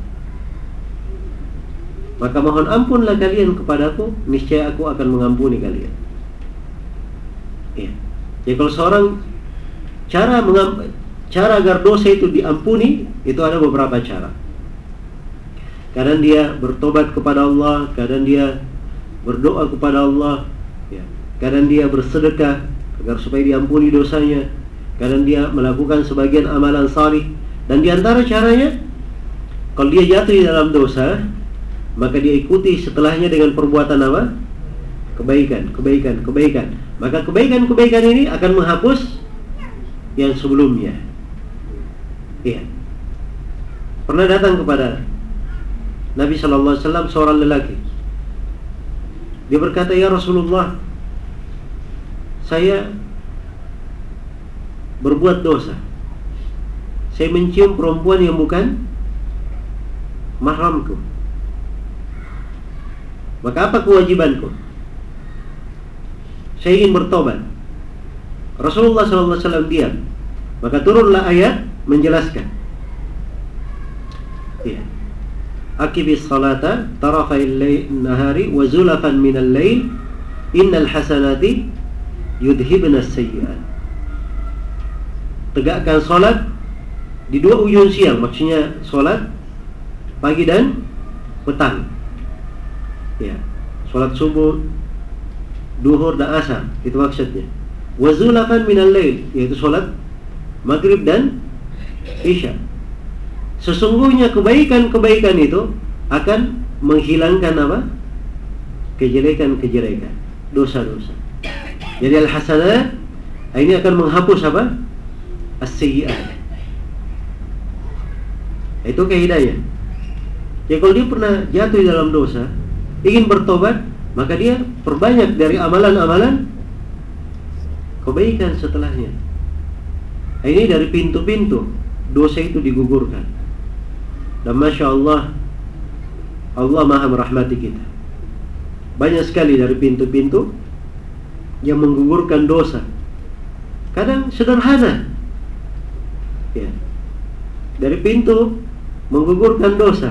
A: maka mohon ampunlah kalian kepadaku, niscaya aku akan mengampuni kalian. Ya. Jadi kalau seorang cara mengam, cara agar dosa itu diampuni, itu ada beberapa cara. Kadang dia bertobat kepada Allah, kadang dia berdoa kepada Allah, ya. Kadang dia bersedekah agar supaya diampuni dosanya, kadang dia melakukan sebagian amalan salih. Dan di antara caranya, kalau dia jatuh di dalam dosa, maka dia ikuti setelahnya dengan perbuatan apa? Kebaikan, kebaikan, kebaikan. Maka kebaikan-kebaikan ini akan menghapus yang sebelumnya. Iya. Pernah datang kepada Nabi sallallahu alaihi wasallam seorang lelaki. Dia berkata, "Ya Rasulullah, saya berbuat dosa. Saya mencium perempuan yang bukan mahramku. Maka apa kewajibanku? Saya ingin bertobat." Rasulullah sallallahu alaihi wasallam diam. Maka turunlah ayat menjelaskan. Ya. Aqibis salata tarafa'il nahari wa zulafan minal lail innal hasanati yudhibnas sayyi'at. Tegakkan solat di dua ujung siang, maksudnya solat pagi dan petang. Ya, solat subuh, duhur dan asar, itu maksudnya. Wa zulafan minal lail, yaitu solat maghrib dan isya. Sesungguhnya kebaikan-kebaikan itu akan menghilangkan apa? Kejelekan-kejelekan, dosa-dosa. Jadi al-hasanat ini akan menghapus apa? As-sayyi'at. Itu kaidahnya. Jadi kalau dia pernah jatuh di dalam dosa, ingin bertobat, maka dia perbanyak dari amalan-amalan kebaikan setelahnya. Ini dari pintu-pintu dosa itu digugurkan. Dan Masya Allah, Allah maha merahmati kita. Banyak sekali dari pintu-pintu yang menggugurkan dosa. Kadang sederhana, ya, dari pintu menggugurkan dosa.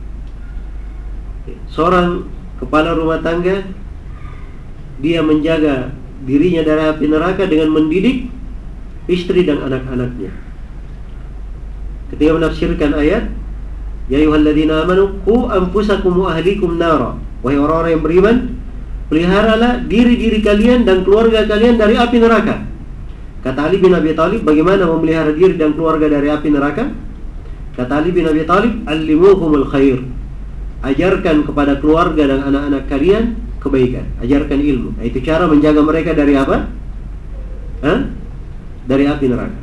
A: Seorang kepala rumah tangga, dia menjaga dirinya dari api neraka dengan mendidik istri dan anak-anaknya. Ketika menafsirkan ayat, "Ya ayyuhalladzina amanu qu anfusakum wa ahlikum nara." Wahai orang-orang yang beriman, peliharalah diri-diri kalian dan keluarga kalian dari api neraka. Kata Ali bin Abi Thalib, bagaimana memelihara diri dan keluarga dari api neraka? Kata Ali bin Abi Thalib, "Allimuhumul khair." Ajarkan kepada keluarga dan anak-anak kalian kebaikan, ajarkan ilmu. Itu cara menjaga mereka dari apa? Hah? Dari api neraka.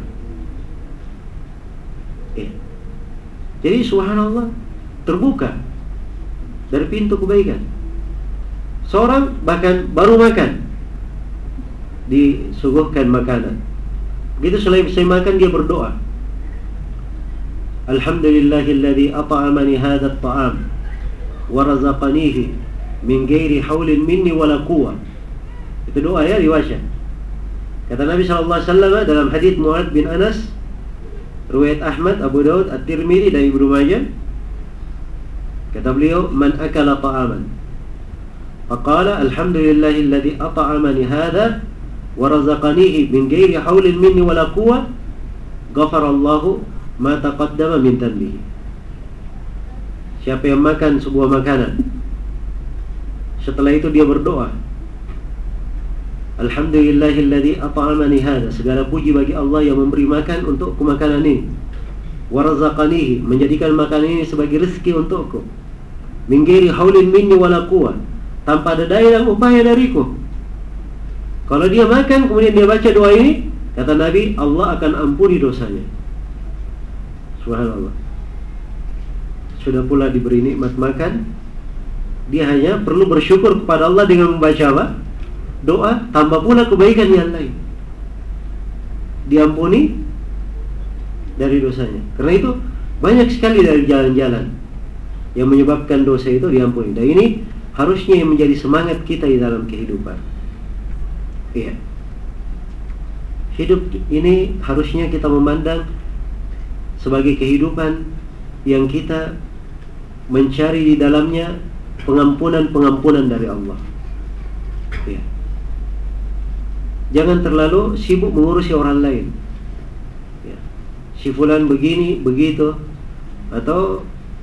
A: Eh. Jadi subhanallah, terbuka dari pintu kebaikan. Seorang bahkan baru makan, disuguhkan makanan. Begitu selesai makan, dia berdoa, "Alhamdulillahilladzi at'amani hadzal ta'am wa razaqanihi min ghairi haulin minni wala quwwah." Itu doa ya, riwayat. Kata Nabi sallallahu alaihi wasallam dalam hadis Mu'adz bin Anas, riwayat Ahmad, Abu Daud, At-Tirmidzi dan Ibnu Majah. Kata beliau, "Man akala ta'aman faqala alhamdulillahilladzi at'amani hadza wa razaqanihi min ghairi haulin minni wala quwwah, ghafarallahu ma taqaddama min dhanbihi." Siapa yang makan sebuah makanan, setelah itu dia berdoa, "Alhamdulillahilladzi at'amani hadza." Segala puji bagi Allah yang memberi makan untuk makanan ini. warzaqanihi, menjadikan makanan ini sebagai rezeki untukku, min ghairi haulin minni wala quwwah, tanpa ada daya dan upaya dariku. Kalau dia makan kemudian dia baca doa ini, kata Nabi, Allah akan ampuni dosanya. Subhanallah. Sudah pula diberi nikmat makan, dia hanya perlu bersyukur kepada Allah dengan membaca apa? Doa, tambah pula kebaikan yang lain, diampuni dari dosanya. Karena itu banyak sekali dari jalan-jalan yang menyebabkan dosa itu diampuni. Dan ini harusnya yang menjadi semangat kita di dalam kehidupan. Iya. Hidup ini harusnya kita memandang sebagai kehidupan yang kita mencari di dalamnya pengampunan-pengampunan dari Allah. Iya. Jangan terlalu sibuk mengurusi orang lain. Ya. Si fulan begini, begitu. Atau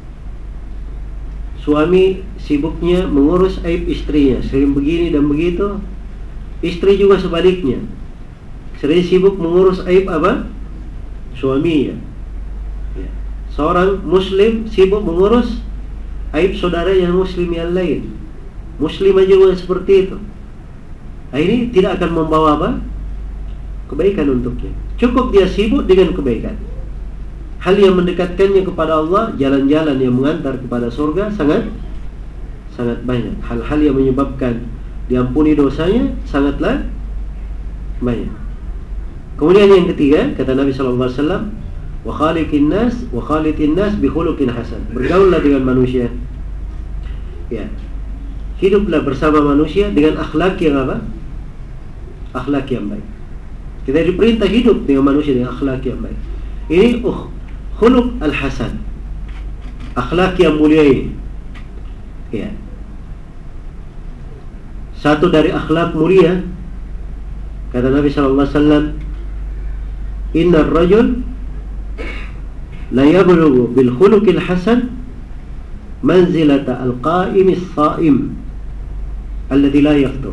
A: suami sibuknya mengurus aib istrinya, sering begini dan begitu. Istri juga sebaliknya, sering sibuk mengurus aib apa? Suaminya. Ya. Seorang muslim sibuk mengurus aib saudara yang muslim yang lain. Muslimah juga seperti itu. Nah, ini tidak akan membawa apa? Kebaikan untuknya. Cukup dia sibuk dengan kebaikan. Hal yang mendekatkannya kepada Allah, jalan-jalan yang mengantar kepada surga sangat sangat banyak. Hal-hal yang menyebabkan diampuni dosanya sangatlah banyak. Kemudian yang ketiga, kata Nabi sallallahu alaihi wasallam, wa khaliqin nas wa khaliqin nas bi khuluqin hasan. Bergaullah dengan manusia. Ya. Hiduplah bersama manusia dengan akhlak yang apa? Akhlak yang baik. Kita diperintah hidup dengan manusia dengan akhlak yang baik. Ini uh, khuluq al-hasan, akhlak yang mulia ini. Ya. Satu dari akhlak mulia, kata Nabi sallallahu alaihi wasallam, innar rajul la yablughu bil khuluqil hasan manzilata al-qa'imis sha'im alladhi la yaftur.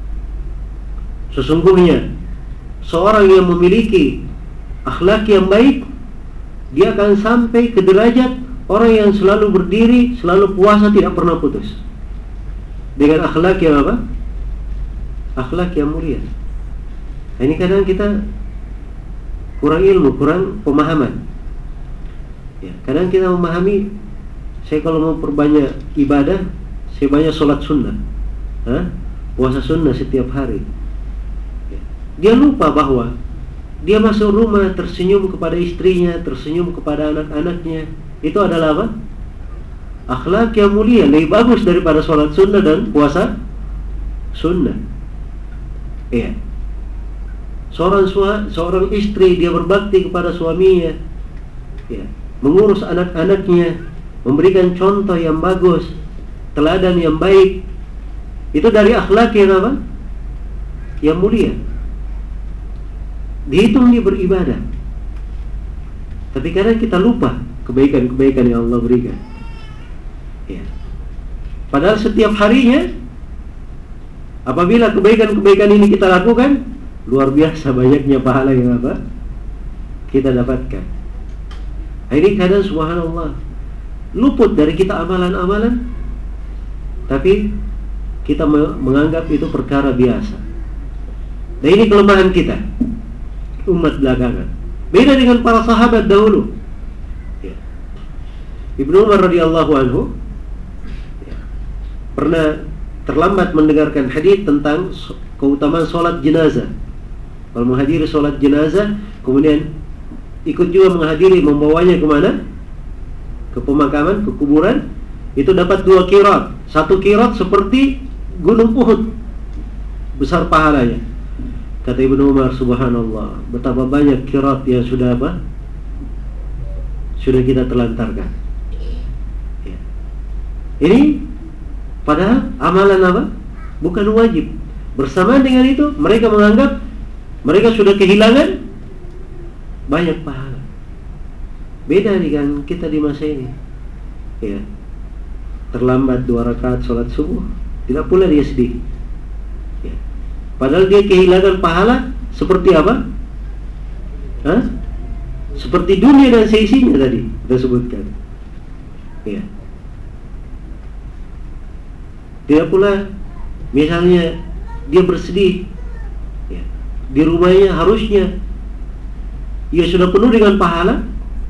A: Sesungguhnya seorang yang memiliki akhlak yang baik, dia akan sampai ke derajat orang yang selalu berdiri, selalu puasa, tidak pernah putus. Dengan akhlak yang apa? Akhlak yang mulia. Nah, ini kadang kita kurang ilmu, kurang pemahaman. Ya, kadang kita memahami, saya kalau mau perbanyak ibadah, saya banyak sholat sunnah, Hah? puasa sunnah setiap hari. Ya. Dia lupa bahwa dia masuk rumah tersenyum kepada istrinya, tersenyum kepada anak-anaknya. Itu adalah apa? Akhlak yang mulia, lebih bagus daripada sholat sunnah dan puasa sunnah. Iya. Seorang sua, seorang istri, dia berbakti kepada suaminya, ya, mengurus anak-anaknya, memberikan contoh yang bagus, teladan yang baik. Itu dari akhlak yang apa? Yang mulia. Dihitung dia beribadah. Tapi kadang kita lupa kebaikan-kebaikan yang Allah berikan. Ya. Padahal setiap harinya, apabila kebaikan-kebaikan ini kita lakukan, luar biasa banyaknya pahala yang apa? Kita dapatkan. Ini kadang subhanallah luput dari kita amalan-amalan, tapi kita menganggap itu perkara biasa. Dan ini kelemahan kita, umat belakangan. Beda dengan para sahabat dahulu. Ya. Ibnu Umar radhiyallahu anhu ya, pernah terlambat mendengarkan hadis tentang keutamaan sholat jenazah. Kalau menghadiri sholat jenazah, kemudian ikut juga menghadiri, membawanya kemana? Ke pemakaman, ke kuburan, itu dapat dua qirat. Satu qirat seperti gunung Uhud, besar pahalanya. Kata Ibnu Umar, subhanallah, betapa banyak qirat yang sudah apa? Sudah kita telantarkan. Ya. Ini padahal amalan apa? Bukan wajib. Bersamaan dengan itu, mereka menganggap mereka sudah kehilangan banyak pahala. Beda dengan kita di masa ini. Ya. Terlambat dua rakaat sholat subuh, tidak pula dia sedih. Ya. Padahal dia kehilangan pahala seperti apa? Hah? seperti dunia dan seisinya tadi kita sebutkan. Ya. Tidak pula misalnya dia bersedih, ya, di rumahnya harusnya ia sudah penuh dengan pahala,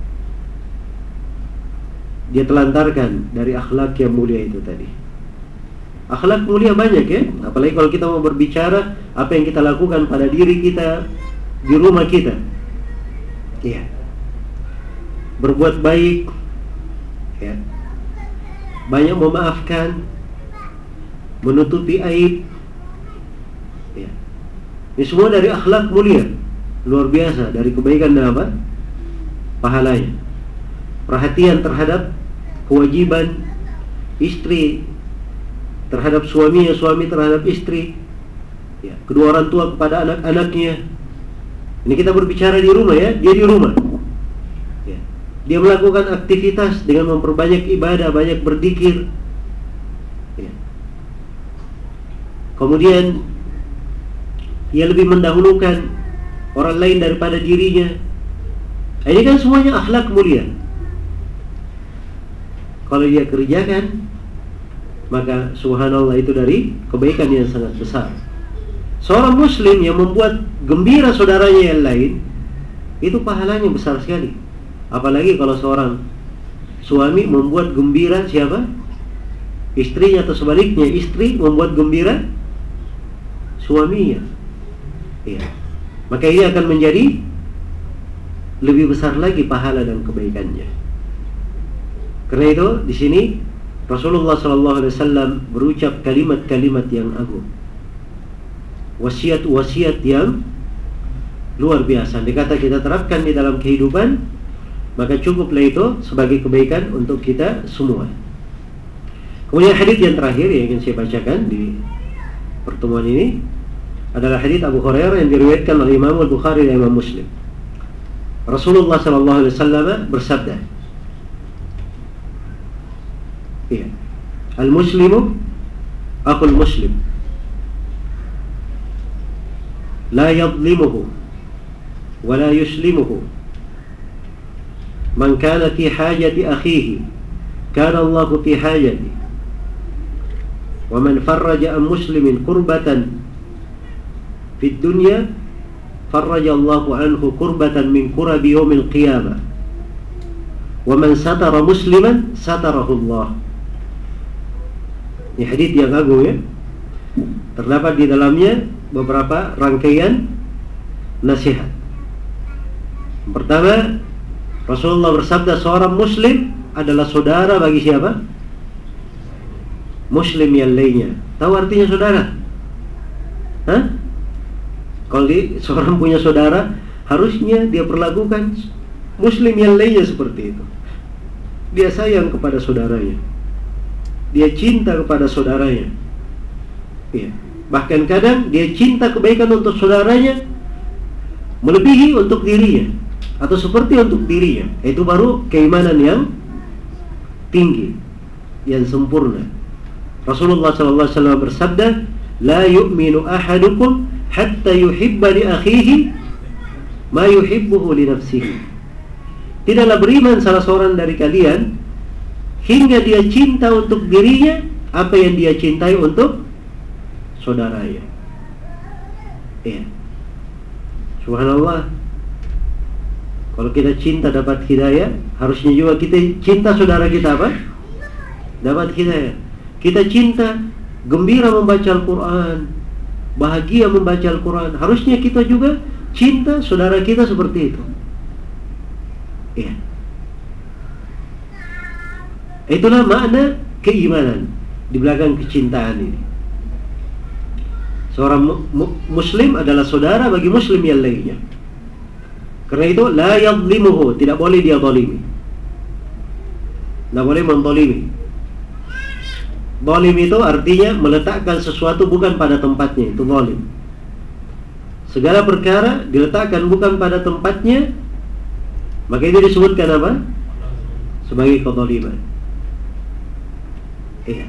A: dia telantarkan dari akhlak yang mulia itu tadi. Akhlak mulia banyak ya, apalagi kalau kita mau berbicara apa yang kita lakukan pada diri kita di rumah kita. Ya. Berbuat baik, ya. Banyak memaafkan, menutupi aib, ya. Ini semua dari akhlak mulia, luar biasa, dari kebaikan dan apa? Pahalanya. Perhatian terhadap kewajiban istri terhadap suaminya, suami terhadap istri, ya. Kedua orang tua kepada anak-anaknya. Ini kita berbicara di rumah ya, dia di rumah, ya. Dia melakukan aktivitas dengan memperbanyak ibadah, banyak berzikir, ya. Kemudian ia lebih mendahulukan orang lain daripada dirinya. Ini kan semuanya akhlak mulia. Kalau dia kerjakan, maka subhanallah itu dari kebaikan yang sangat besar. Seorang muslim yang membuat gembira saudaranya yang lain, itu pahalanya besar sekali. Apalagi kalau seorang suami membuat gembira siapa? Istrinya, atau sebaliknya istri membuat gembira suaminya, ya. Maka ia akan menjadi lebih besar lagi pahala dan kebaikannya. Karena itu di sini Rasulullah shallallahu alaihi wasallam berucap kalimat-kalimat yang agung, wasiat-wasiat yang luar biasa. Dikata kita terapkan di dalam kehidupan, maka cukuplah itu sebagai kebaikan untuk kita semua. Kemudian hadits yang terakhir yang ingin saya bacakan di pertemuan ini adalah hadits Abu Hurairah yang diriwayatkan oleh Imam Al-Bukhari dan Imam Muslim. Rasulullah shallallahu alaihi wasallam bersabda, ya, al-muslimu akhul muslim, la yadlimuhu wa la yuslimuhu, man kana fi hajati akhihi kana Allahu fi hajati, wa man farraja an muslimin kurbatan fid dunya farraja Allahu anhu kurbatan min kurabi yaumil qiyamah, wa man satara musliman satarahu Allah. Ini hadits yang agung ya. Terdapat di dalamnya beberapa rangkaian nasihat. Pertama, Rasulullah bersabda seorang muslim adalah saudara bagi siapa? Muslim yang lainnya. Tahu artinya saudara? Hah? Kalau di, seorang punya saudara, harusnya dia perlakukan muslim yang lainnya seperti itu. Dia sayang kepada saudaranya, dia cinta kepada saudaranya, ya. Bahkan kadang dia cinta kebaikan untuk saudaranya melebihi untuk dirinya, atau seperti untuk dirinya. Itu baru keimanan yang tinggi, yang sempurna. Rasulullah shallallahu alaihi wasallam bersabda, la yu'minu ahadukum hatta yuhibba li akhihi ma yuhibbuhu li nafsihi. Tidaklah beriman salah seorang dari kalian hingga dia cinta untuk dirinya apa yang dia cintai untuk saudaranya. Ya. Subhanallah. Kalau kita cinta dapat hidayah, harusnya juga kita cinta saudara kita apa? Dapat hidayah. Kita cinta, gembira membaca Al-Quran, bahagia membaca Al-Quran. Harusnya kita juga cinta saudara kita seperti itu. Ya. Itulah makna keimanan di belakang kecintaan ini. Seorang mu- mu- muslim adalah saudara bagi muslim yang lainnya. Karena itu la yadlimuhu, tidak boleh dia zalimi, tidak boleh menzalimi. Zalim itu artinya meletakkan sesuatu bukan pada tempatnya, itu zalim. Segala perkara diletakkan bukan pada tempatnya, maka itu disebutkan apa? Sebagai kezaliman. Iya.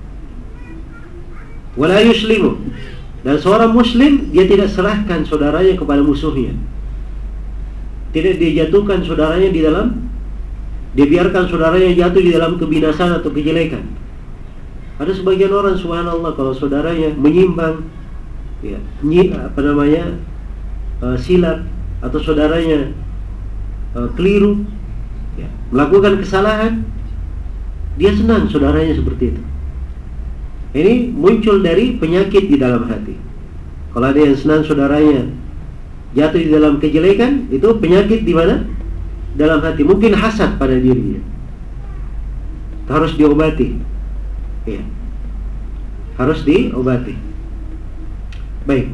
A: Wala yuslimu, dan seorang muslim dia tidak serahkan saudaranya kepada musuhnya. tidak dia jatuhkan saudaranya di dalam, dia biarkan saudaranya jatuh di dalam kebinasaan atau kejelekan. Ada sebagian orang subhanallah kalau saudaranya menyimpang, ya, nyi, apa namanya, uh, silap, atau saudaranya uh, keliru, ya, melakukan kesalahan, dia senang saudaranya seperti itu. Ini muncul dari penyakit di dalam hati. Kalau ada yang senang saudaranya jatuh di dalam kejelekan, itu penyakit di mana? Dalam hati. Mungkin hasad pada dirinya, harus diobati. Ya, harus diobati. Baik.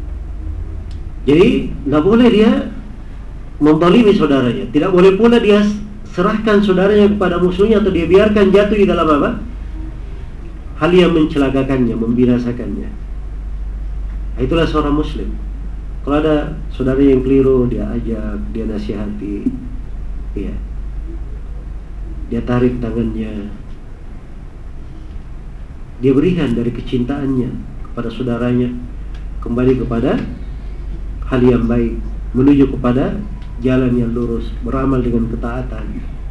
A: Jadi nggak boleh dia menzalimi saudaranya. Tidak boleh pula dia serahkan saudaranya kepada musuhnya, atau dia biarkan jatuh di dalam apa? Hal yang mencelakakannya, membinasakannya. Nah, itulah seorang muslim. Kalau ada saudara yang keliru, dia ajak, dia nasihati, ya, dia tarik tangannya, dia berikan dari kecintaannya kepada saudaranya, kembali kepada hal yang baik, menuju kepada jalan yang lurus, beramal dengan ketaatan.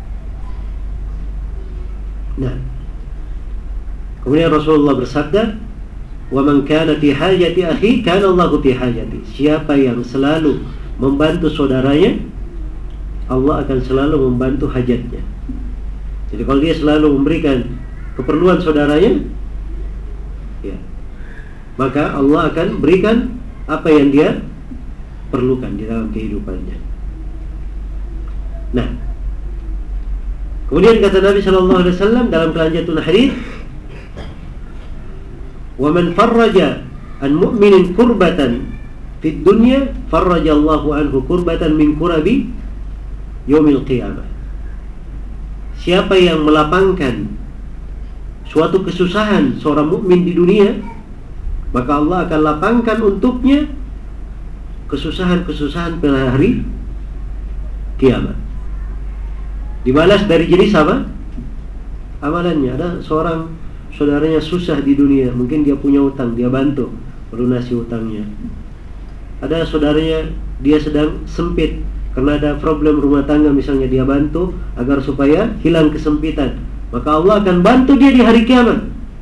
A: Nah, kemudian Rasulullah bersabda, "Wa man kana fi hajati akhi, kana Allahu fi hajati." Siapa yang selalu membantu saudaranya, Allah akan selalu membantu hajatnya. Jadi kalau dia selalu memberikan keperluan saudaranya, ya, maka Allah akan berikan apa yang dia perlukan di dalam kehidupannya. Nah, kemudian kata Nabi sallallahu alaihi wasallam dalam kelanjutan hadis, "Wa man farraja an mu'minin kurbatan fid dunya, farrajallahu anhu kurbatan min kurabi yaumil qiyamah." Siapa yang melapangkan suatu kesusahan seorang mukmin di dunia, maka Allah akan lapangkan untuknya kesusahan-kesusahan pada hari kiamat. Dibalas dari jenis apa? Amalannya. Ada seorang saudaranya susah di dunia, mungkin dia punya utang, dia bantu melunasi utangnya. Ada saudaranya dia sedang sempit karena ada problem rumah tangga misalnya, dia bantu agar supaya hilang kesempitan, maka Allah akan bantu dia di hari kiamat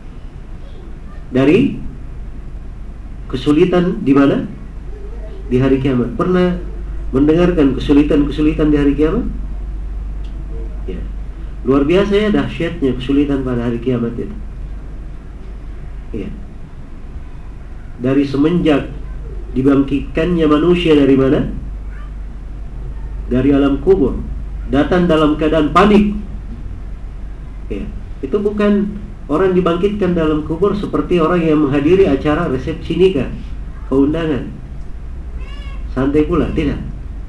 A: dari kesulitan. Di mana? Di hari kiamat. Pernah mendengarkan kesulitan-kesulitan di hari kiamat? Ya, luar biasa ya dahsyatnya kesulitan pada hari kiamat itu. Ya. Dari semenjak dibangkitkannya manusia dari mana? Dari alam kubur, datang dalam keadaan panik. Ya, itu bukan orang dibangkitkan dalam kubur seperti orang yang menghadiri acara resepsi nikah, keundangan, santai pula, tidak.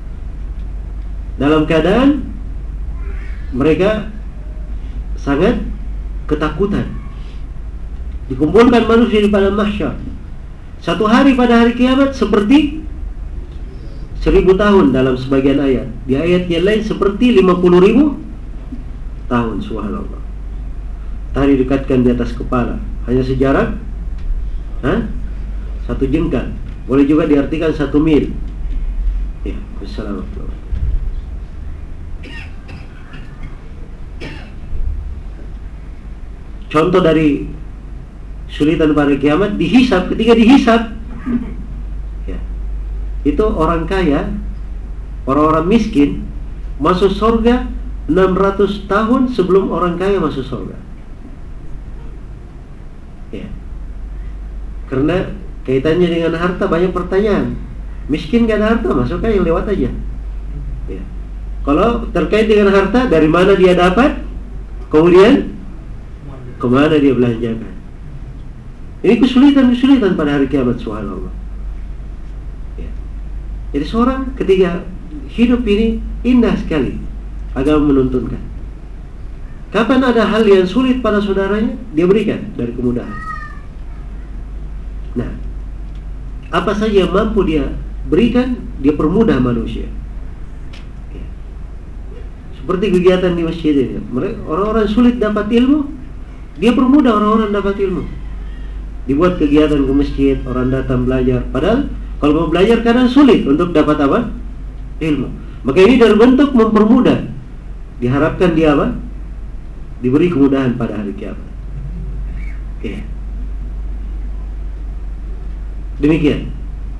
A: Dalam keadaan mereka sangat ketakutan. Dikumpulkan manusia di padang mahsyar. Satu hari pada hari kiamat seperti seribu tahun dalam sebagian ayat. Di ayat yang lain seperti lima puluh ribu tahun. Subhanallah. Tadi dekatkan di atas kepala, hanya sejarak ha? satu jengkal. Boleh juga diartikan satu mil. Ya, wassalamualaikum. Contoh dari kesulitan pada kiamat, dihisab. Ketika dihisab, ya, itu orang kaya, orang-orang miskin masuk surga enam ratus tahun sebelum orang kaya masuk surga. Ya. Karena kaitannya dengan harta banyak pertanyaan. Miskin gak ada harta, masukkan yang lewat aja. Ya. Kalau terkait dengan harta, dari mana dia dapat, kemudian kemana dia belanjakan. Ini kesulitan-kesulitan pada hari kiamat, subhanallah. Ya. Jadi seorang ketika hidup ini indah sekali, agama menuntunkan. Kapan ada hal yang sulit pada saudaranya, dia berikan dari kemudahan. Nah, apa saja yang mampu dia berikan, dia permudah manusia. Ya. Seperti kegiatan di masjid ini, orang-orang sulit dapat ilmu, dia permudah orang-orang dapat ilmu. Dibuat kegiatan ke masjid, orang datang belajar. Padahal kalau mau belajar kadang sulit untuk dapat apa? Ilmu. Maka ini dari bentuk mempermudah. Diharapkan dia apa? Diberi kemudahan pada hari kiamat. Ya. Demikian.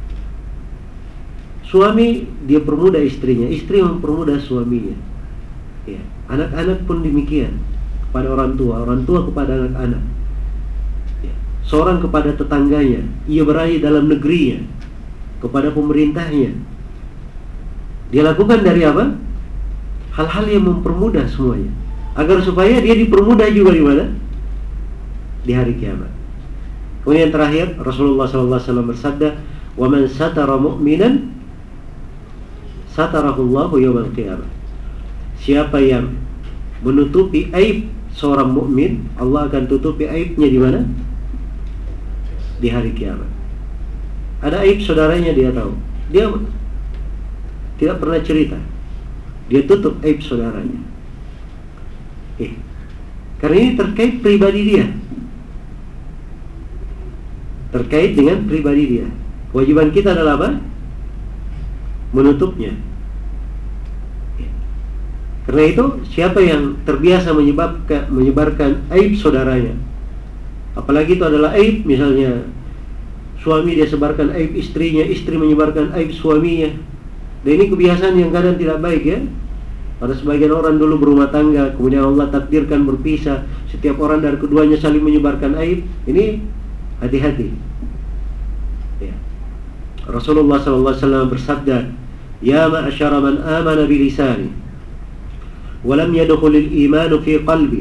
A: Suami dia permudah istrinya, istri mempermudah suaminya. Ya. Anak-anak pun demikian kepada orang tua, orang tua kepada anak-anak. Ya. Seorang kepada tetangganya, ia berada dalam negerinya, kepada pemerintahnya. Dia lakukan dari apa? Hal-hal yang mempermudah semuanya, agar supaya dia dipermudah juga di mana? Di hari kiamat. Kemudian terakhir Rasulullah sallallahu alaihi wasallam bersabda, "Wa man satara mu'minan satarahullahu yawmal qiyamah." Siapa yang menutupi aib seorang mukmin, Allah akan tutupi aibnya di mana? Di hari kiamat. Ada aib saudaranya dia tahu, dia tidak pernah cerita, dia tutup aib saudaranya. Eh, karena ini terkait pribadi dia, terkait dengan pribadi dia. Kewajiban kita adalah apa? Menutupnya. Karena itu siapa yang terbiasa menyebabkan menyebarkan aib saudaranya, apalagi itu adalah aib, misalnya suami dia sebarkan aib istrinya, istri menyebarkan aib suaminya. Dan ini kebiasaan yang kadang tidak baik ya. Pada sebagian orang dulu berumah tangga, kemudian Allah takdirkan berpisah, setiap orang dari keduanya saling menyebarkan aib. Ini hati-hati ya. Rasulullah sallallahu alaihi wasallam bersabda, "Ya ma'asyara man amana bilisani wa lam yadkhulil imanu fi qalbi,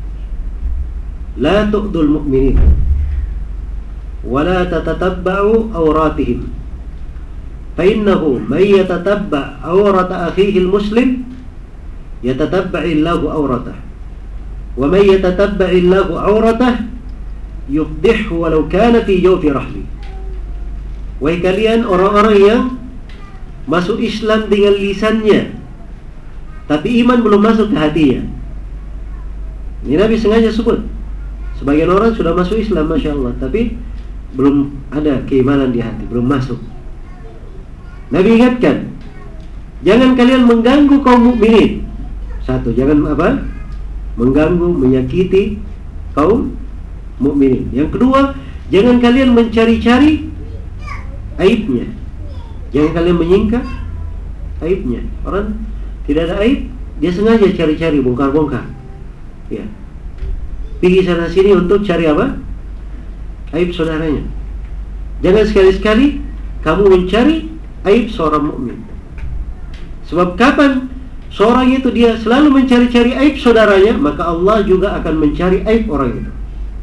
A: la tu'dul mu'minin wa la tatatabba'u awratihim, fa innahu may yatatabba' awrata akhihi al-muslim yatatabba'i-Allahu awratah, wa may yatatabba'i-Allahu awratah yufdihhu walau kana fi jawfi rahli." Wahai kalian orang-orang yang masuk Islam dengan lisannya, tapi iman belum masuk ke hatinya. Ini Nabi sengaja sebut. Sebagian orang sudah masuk Islam, Masya Allah, tapi belum ada keimanan di hati, belum masuk. Nabi ingatkan, jangan kalian mengganggu kaum mukminin. Satu, jangan apa? Mengganggu, menyakiti kaum mukminin. Yang kedua, jangan kalian mencari-cari aibnya. Jangan kalian menyingkap aibnya. Orang tidak ada aib, dia sengaja cari-cari, bongkar-bongkar. Ya. Pergi sana sini untuk cari apa? Aib saudaranya. Jangan sekali-sekali kamu mencari aib seorang mukmin. Sebab kapan seorang itu dia selalu mencari-cari aib saudaranya, maka Allah juga akan mencari aib orang itu.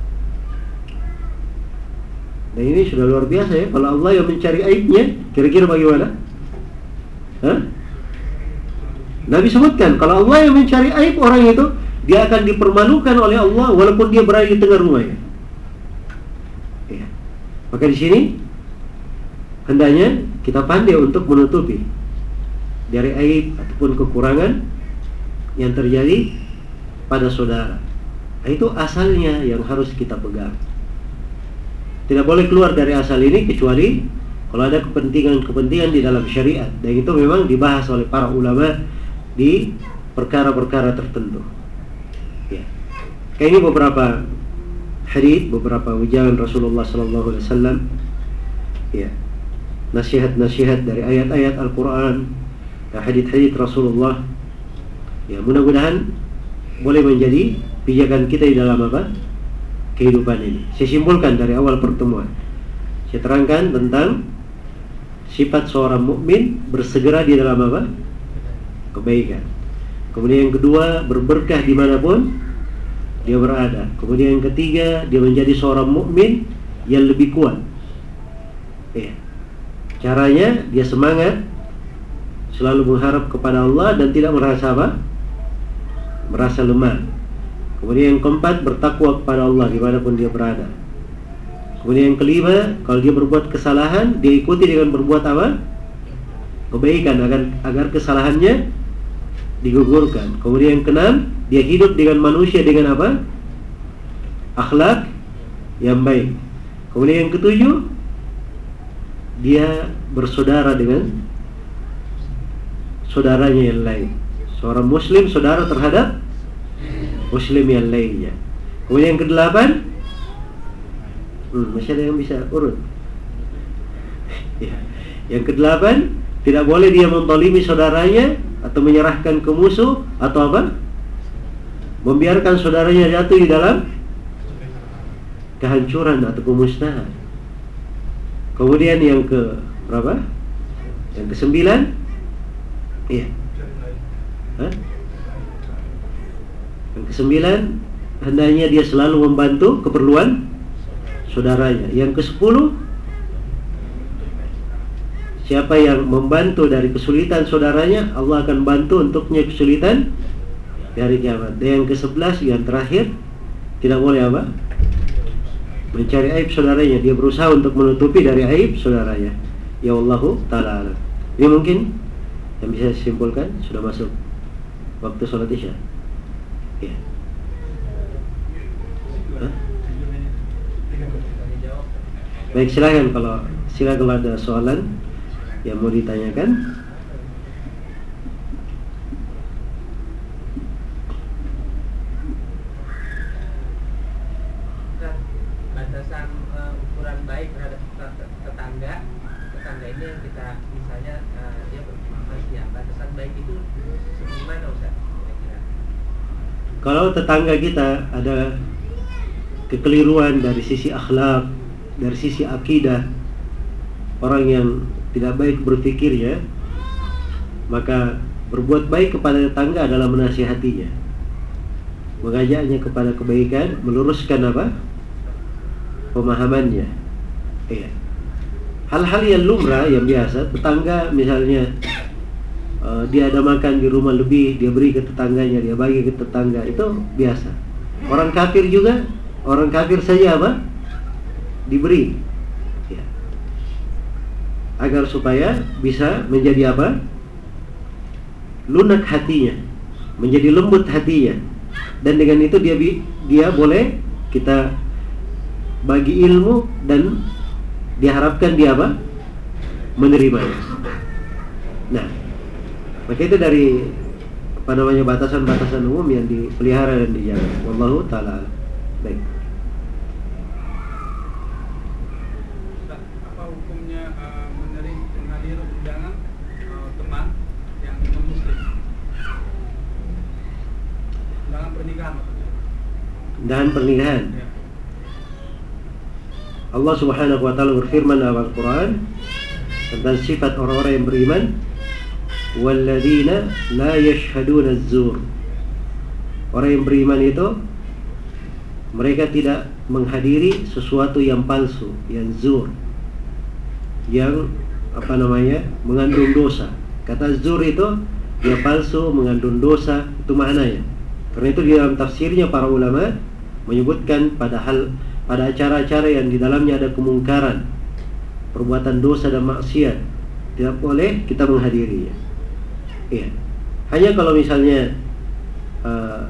A: Dan ini sudah luar biasa ya. Kalau Allah yang mencari aibnya, kira-kira bagaimana? Hah? Nabi sebutkan, kalau Allah yang mencari aib orang itu, dia akan dipermalukan oleh Allah walaupun dia berada di tengah rumahnya. Ya. Maka di sini hendaknya kita pandai untuk menutupi dari aib ataupun kekurangan yang terjadi pada saudara. Nah, itu asalnya yang harus kita pegang. Tidak boleh keluar dari asal ini kecuali kalau ada kepentingan-kepentingan di dalam syariat, dan itu memang dibahas oleh para ulama di perkara-perkara tertentu. Ya. Kayak ini beberapa hadits, beberapa ujangan Rasulullah sallallahu alaihi wasallam. Ya. Nasihat-nasihat dari ayat-ayat Al-Qur'an, hadits-hadits Rasulullah. Ya, mudah-mudahan boleh menjadi pijakan kita di dalam apa? Kehidupan ini. Saya simpulkan dari awal pertemuan. Saya terangkan tentang sifat seorang mukmin bersegera di dalam apa? Kebaikan. Kemudian yang kedua, berberkah dimanapun dia berada. Kemudian yang ketiga, dia menjadi seorang mukmin yang lebih kuat. Ya. Caranya dia semangat, selalu mengharap kepada Allah dan tidak merasa apa? Merasa lemah. Kemudian yang keempat, bertakwa kepada Allah dimanapun dia berada. Kemudian yang kelima, kalau dia berbuat kesalahan, dia ikuti dengan berbuat apa? Kebaikan, agar, agar kesalahannya digugurkan. Kemudian yang keenam, dia hidup dengan manusia dengan apa? Akhlak yang baik. Kemudian yang ketujuh, dia bersaudara dengan saudaranya yang lain. Seorang muslim saudara terhadap muslim yang lainnya. Kemudian yang kedelapan, hmm, masih ada yang bisa urut. Ya. Yang kedelapan, tidak boleh dia mentolimi saudaranya atau menyerahkan ke musuh atau apa? Membiarkan saudaranya jatuh di dalam kehancuran atau kemusnahan. Kemudian yang ke berapa? Yang kesembilan, iya. Hah? Yang kesembilan, hendaknya dia selalu membantu keperluan saudaranya. Yang kesepuluh, siapa yang membantu dari kesulitan saudaranya, Allah akan bantu untuknya kesulitan dari kiamat. Dan yang kesebelas, yang terakhir, tidak boleh apa? Mencari aib saudaranya. Dia berusaha untuk menutupi dari aib saudaranya. Ya Allahu ta'ala alam. Ini mungkin yang bisa disimpulkan. Sudah masuk waktu sholat isya. Ya. Hah? Baik, silakan kalau silakan kalau ada soalan yang mau ditanyakan.
C: Batasan uh, ukuran baik terhadap tetangga, tetangga ini yang kita misalnya uh, dia bermaksiat, ya, batasan baik itu gimana Ustaz? Kira-kira?
A: Kalau tetangga kita ada kekeliruan dari sisi akhlak, dari sisi akidah, orang yang tidak baik berpikirnya, maka berbuat baik kepada tetangga adalah menasihatinya, mengajaknya kepada kebaikan, meluruskan apa? Pemahamannya. Iya. Hal-hal yang lumrah, yang biasa, tetangga misalnya uh, dia ada makan di rumah lebih, dia beri ke tetangganya, dia bagi ke tetangga, itu biasa. Orang kafir juga, orang kafir saja apa? Diberi. Ya. Agar supaya bisa menjadi apa? Lunak hatinya, menjadi lembut hatinya. Dan dengan itu dia dia boleh kita bagi ilmu dan diharapkan dia apa? Menerimanya. Nah, maka itu dari apa namanya batasan-batasan umum yang dipelihara dan dijaga. Wallahu ta'ala. Baik.
D: Apa hukumnya uh, menerima menghadiri undangan uh, teman yang non muslim? Undangan pernikahan maksudnya.
A: Undangan pernikahan.
D: Ya.
A: Allah Subhanahu wa taala berfirman dalam Al-Qur'an tentang sifat orang-orang yang beriman, walladzina la yashhaduna az-zur. Orang yang beriman itu mereka tidak menghadiri sesuatu yang palsu, yang zur, yang apa namanya? Mengandung dosa. Kata zur itu dia palsu, mengandung dosa, itu maknanya. Karena itu di dalam tafsirnya para ulama menyebutkan pada hal pada acara-acara yang di dalamnya ada kemungkaran, perbuatan dosa dan maksiat, tidak boleh kita menghadirinya. Iya. Hanya kalau misalnya uh,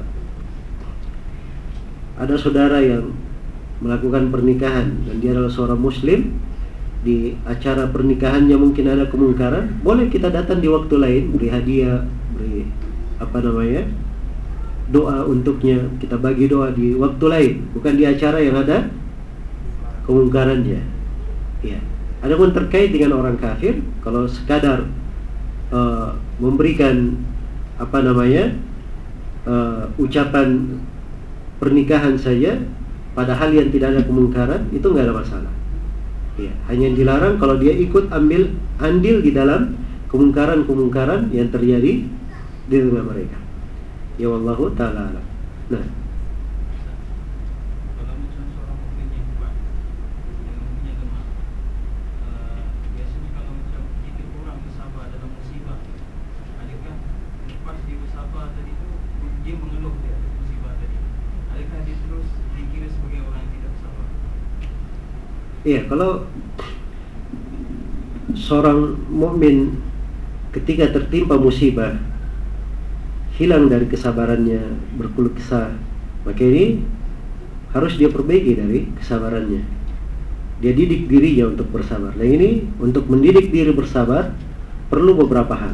A: ada saudara yang melakukan pernikahan dan dia adalah seorang muslim, di acara pernikahannya mungkin ada kemungkaran, boleh kita datang di waktu lain, beri hadiah, beri apa namanya? doa untuknya, kita bagi doa di waktu lain, bukan di acara yang ada kemungkarannya. Ya. Adapun terkait dengan orang kafir, kalau sekadar uh, memberikan apa namanya uh, ucapan pernikahan saja, padahal yang tidak ada kemungkaran, itu nggak ada masalah. Ya. Hanya yang dilarang kalau dia ikut ambil andil di dalam kemungkaran-kemungkaran yang terjadi di tengah mereka. Ya wallahu ta'ala. Nah,
D: Kalau misalnya seorang mukmin yang kuat, yang punya gemah, uh, biasanya kalau macam kita kurang bersabar dalam musibah, adakah lepas dia bersabar tadi itu dia mengeluh dia musibah tadi, adakah dia terus dikira sebagai orang yang tidak bersabar?
A: iya, kalau seorang mukmin ketika tertimpa musibah hilang dari kesabarannya, berkeluh kesah, maka ini harus dia perbaiki dari kesabarannya. Dia didik dirinya untuk bersabar. Nah ini untuk mendidik diri bersabar perlu beberapa hal.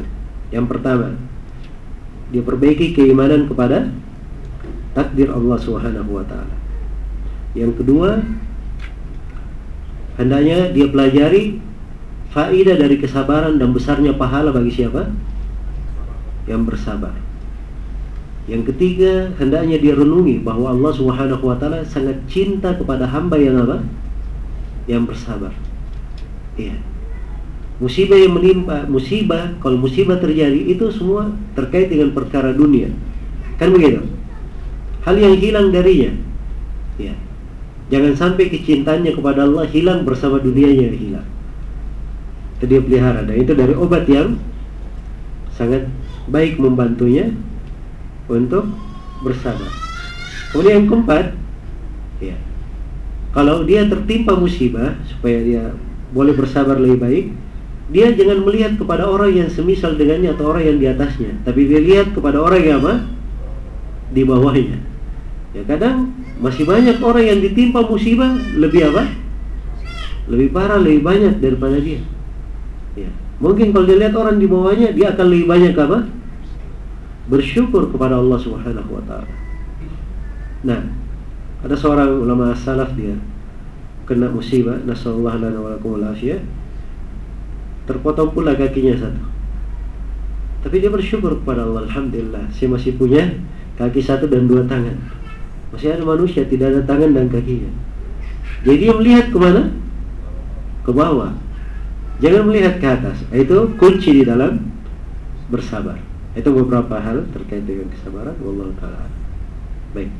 A: Yang pertama, dia perbaiki keimanan kepada takdir Allah Subhanahu wa taala. Yang kedua, hendaknya dia pelajari faedah dari kesabaran dan besarnya pahala bagi siapa? Yang bersabar. Yang ketiga, hendaknya dia renungi bahwa Allah Subhanahu wa taala sangat cinta kepada hamba yang apa? Yang bersabar. Iya. Musibah yang menimpa, musibah, kalau musibah terjadi itu semua terkait dengan perkara dunia. Kan begitu? Hal yang hilang darinya. Ya. Jangan sampai kecintaannya kepada Allah hilang bersama dunianya yang hilang. Itu dia pelihara, dan itu dari obat yang sangat baik membantunya untuk bersabar. Kemudian yang keempat, ya, kalau dia tertimpa musibah, supaya dia boleh bersabar lebih baik, dia jangan melihat kepada orang yang semisal dengannya atau orang yang di atasnya, tapi dia lihat kepada orang yang apa? Di bawahnya. Ya, kadang masih banyak orang yang ditimpa musibah lebih apa? Lebih parah, lebih banyak daripada dia. Ya. Mungkin kalau dia lihat orang di bawahnya, dia akan lebih banyak apa? Bersyukur kepada Allah Subhanahu wa taala. Nah, ada seorang ulama salaf, dia kena musibah, nasallallahu lana wa lakumul afiyah. Terpotong pula kakinya satu. Tapi dia bersyukur kepada Allah, alhamdulillah, saya masih punya kaki satu dan dua tangan. Masih ada manusia tidak ada tangan dan kakinya. Jadi dia melihat kemana? Ke bawah. Jangan melihat ke atas. Itu kunci di dalam bersabar. Itu beberapa hal terkait dengan kesabaran. Wallahu ta'ala. Baik.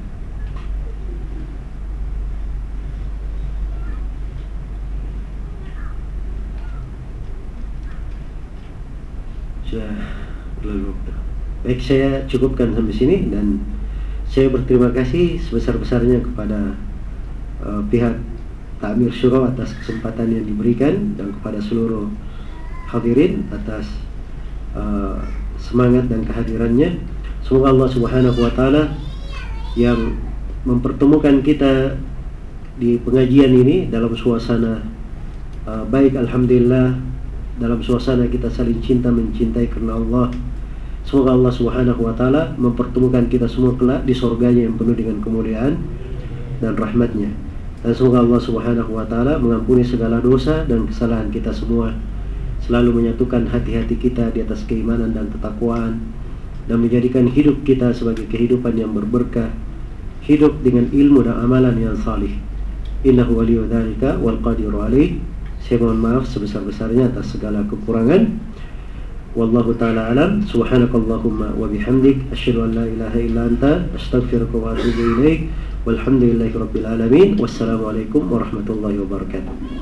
A: Sudah lalu. Baik, saya cukupkan sampai sini, dan saya berterima kasih sebesar-besarnya kepada uh, pihak Takmir Syuro atas kesempatan yang diberikan, dan kepada seluruh hadirin atas uh, semangat dan kehadirannya. Semoga Allah Subhanahu wa taala yang mempertemukan kita di pengajian ini dalam suasana uh, baik, alhamdulillah, dalam suasana kita saling cinta mencintai karena Allah. Semoga Allah Subhanahu wa taala mempertemukan kita semua kelak di surganya yang penuh dengan kemuliaan dan rahmatnya. Dan semoga Allah Subhanahu wa taala mengampuni segala dosa dan kesalahan kita semua, selalu menyatukan hati-hati kita di atas keimanan dan ketakwaan, dan menjadikan hidup kita sebagai kehidupan yang berberkah, hidup dengan ilmu dan amalan yang salih. Innahu waliyyu dzalika wal qadiru alaih. Saya mohon maaf sebesar-besarnya atas segala kekurangan. Wallahu ta'ala alam. Subhanakallahumma wa bihamdik, asyhadu an la ilaha illa anta, astaghfiruka wa atubu ilaik. Walhamdulillahi rabbil alamin. Wassalamualaikum warahmatullahi wabarakatuh.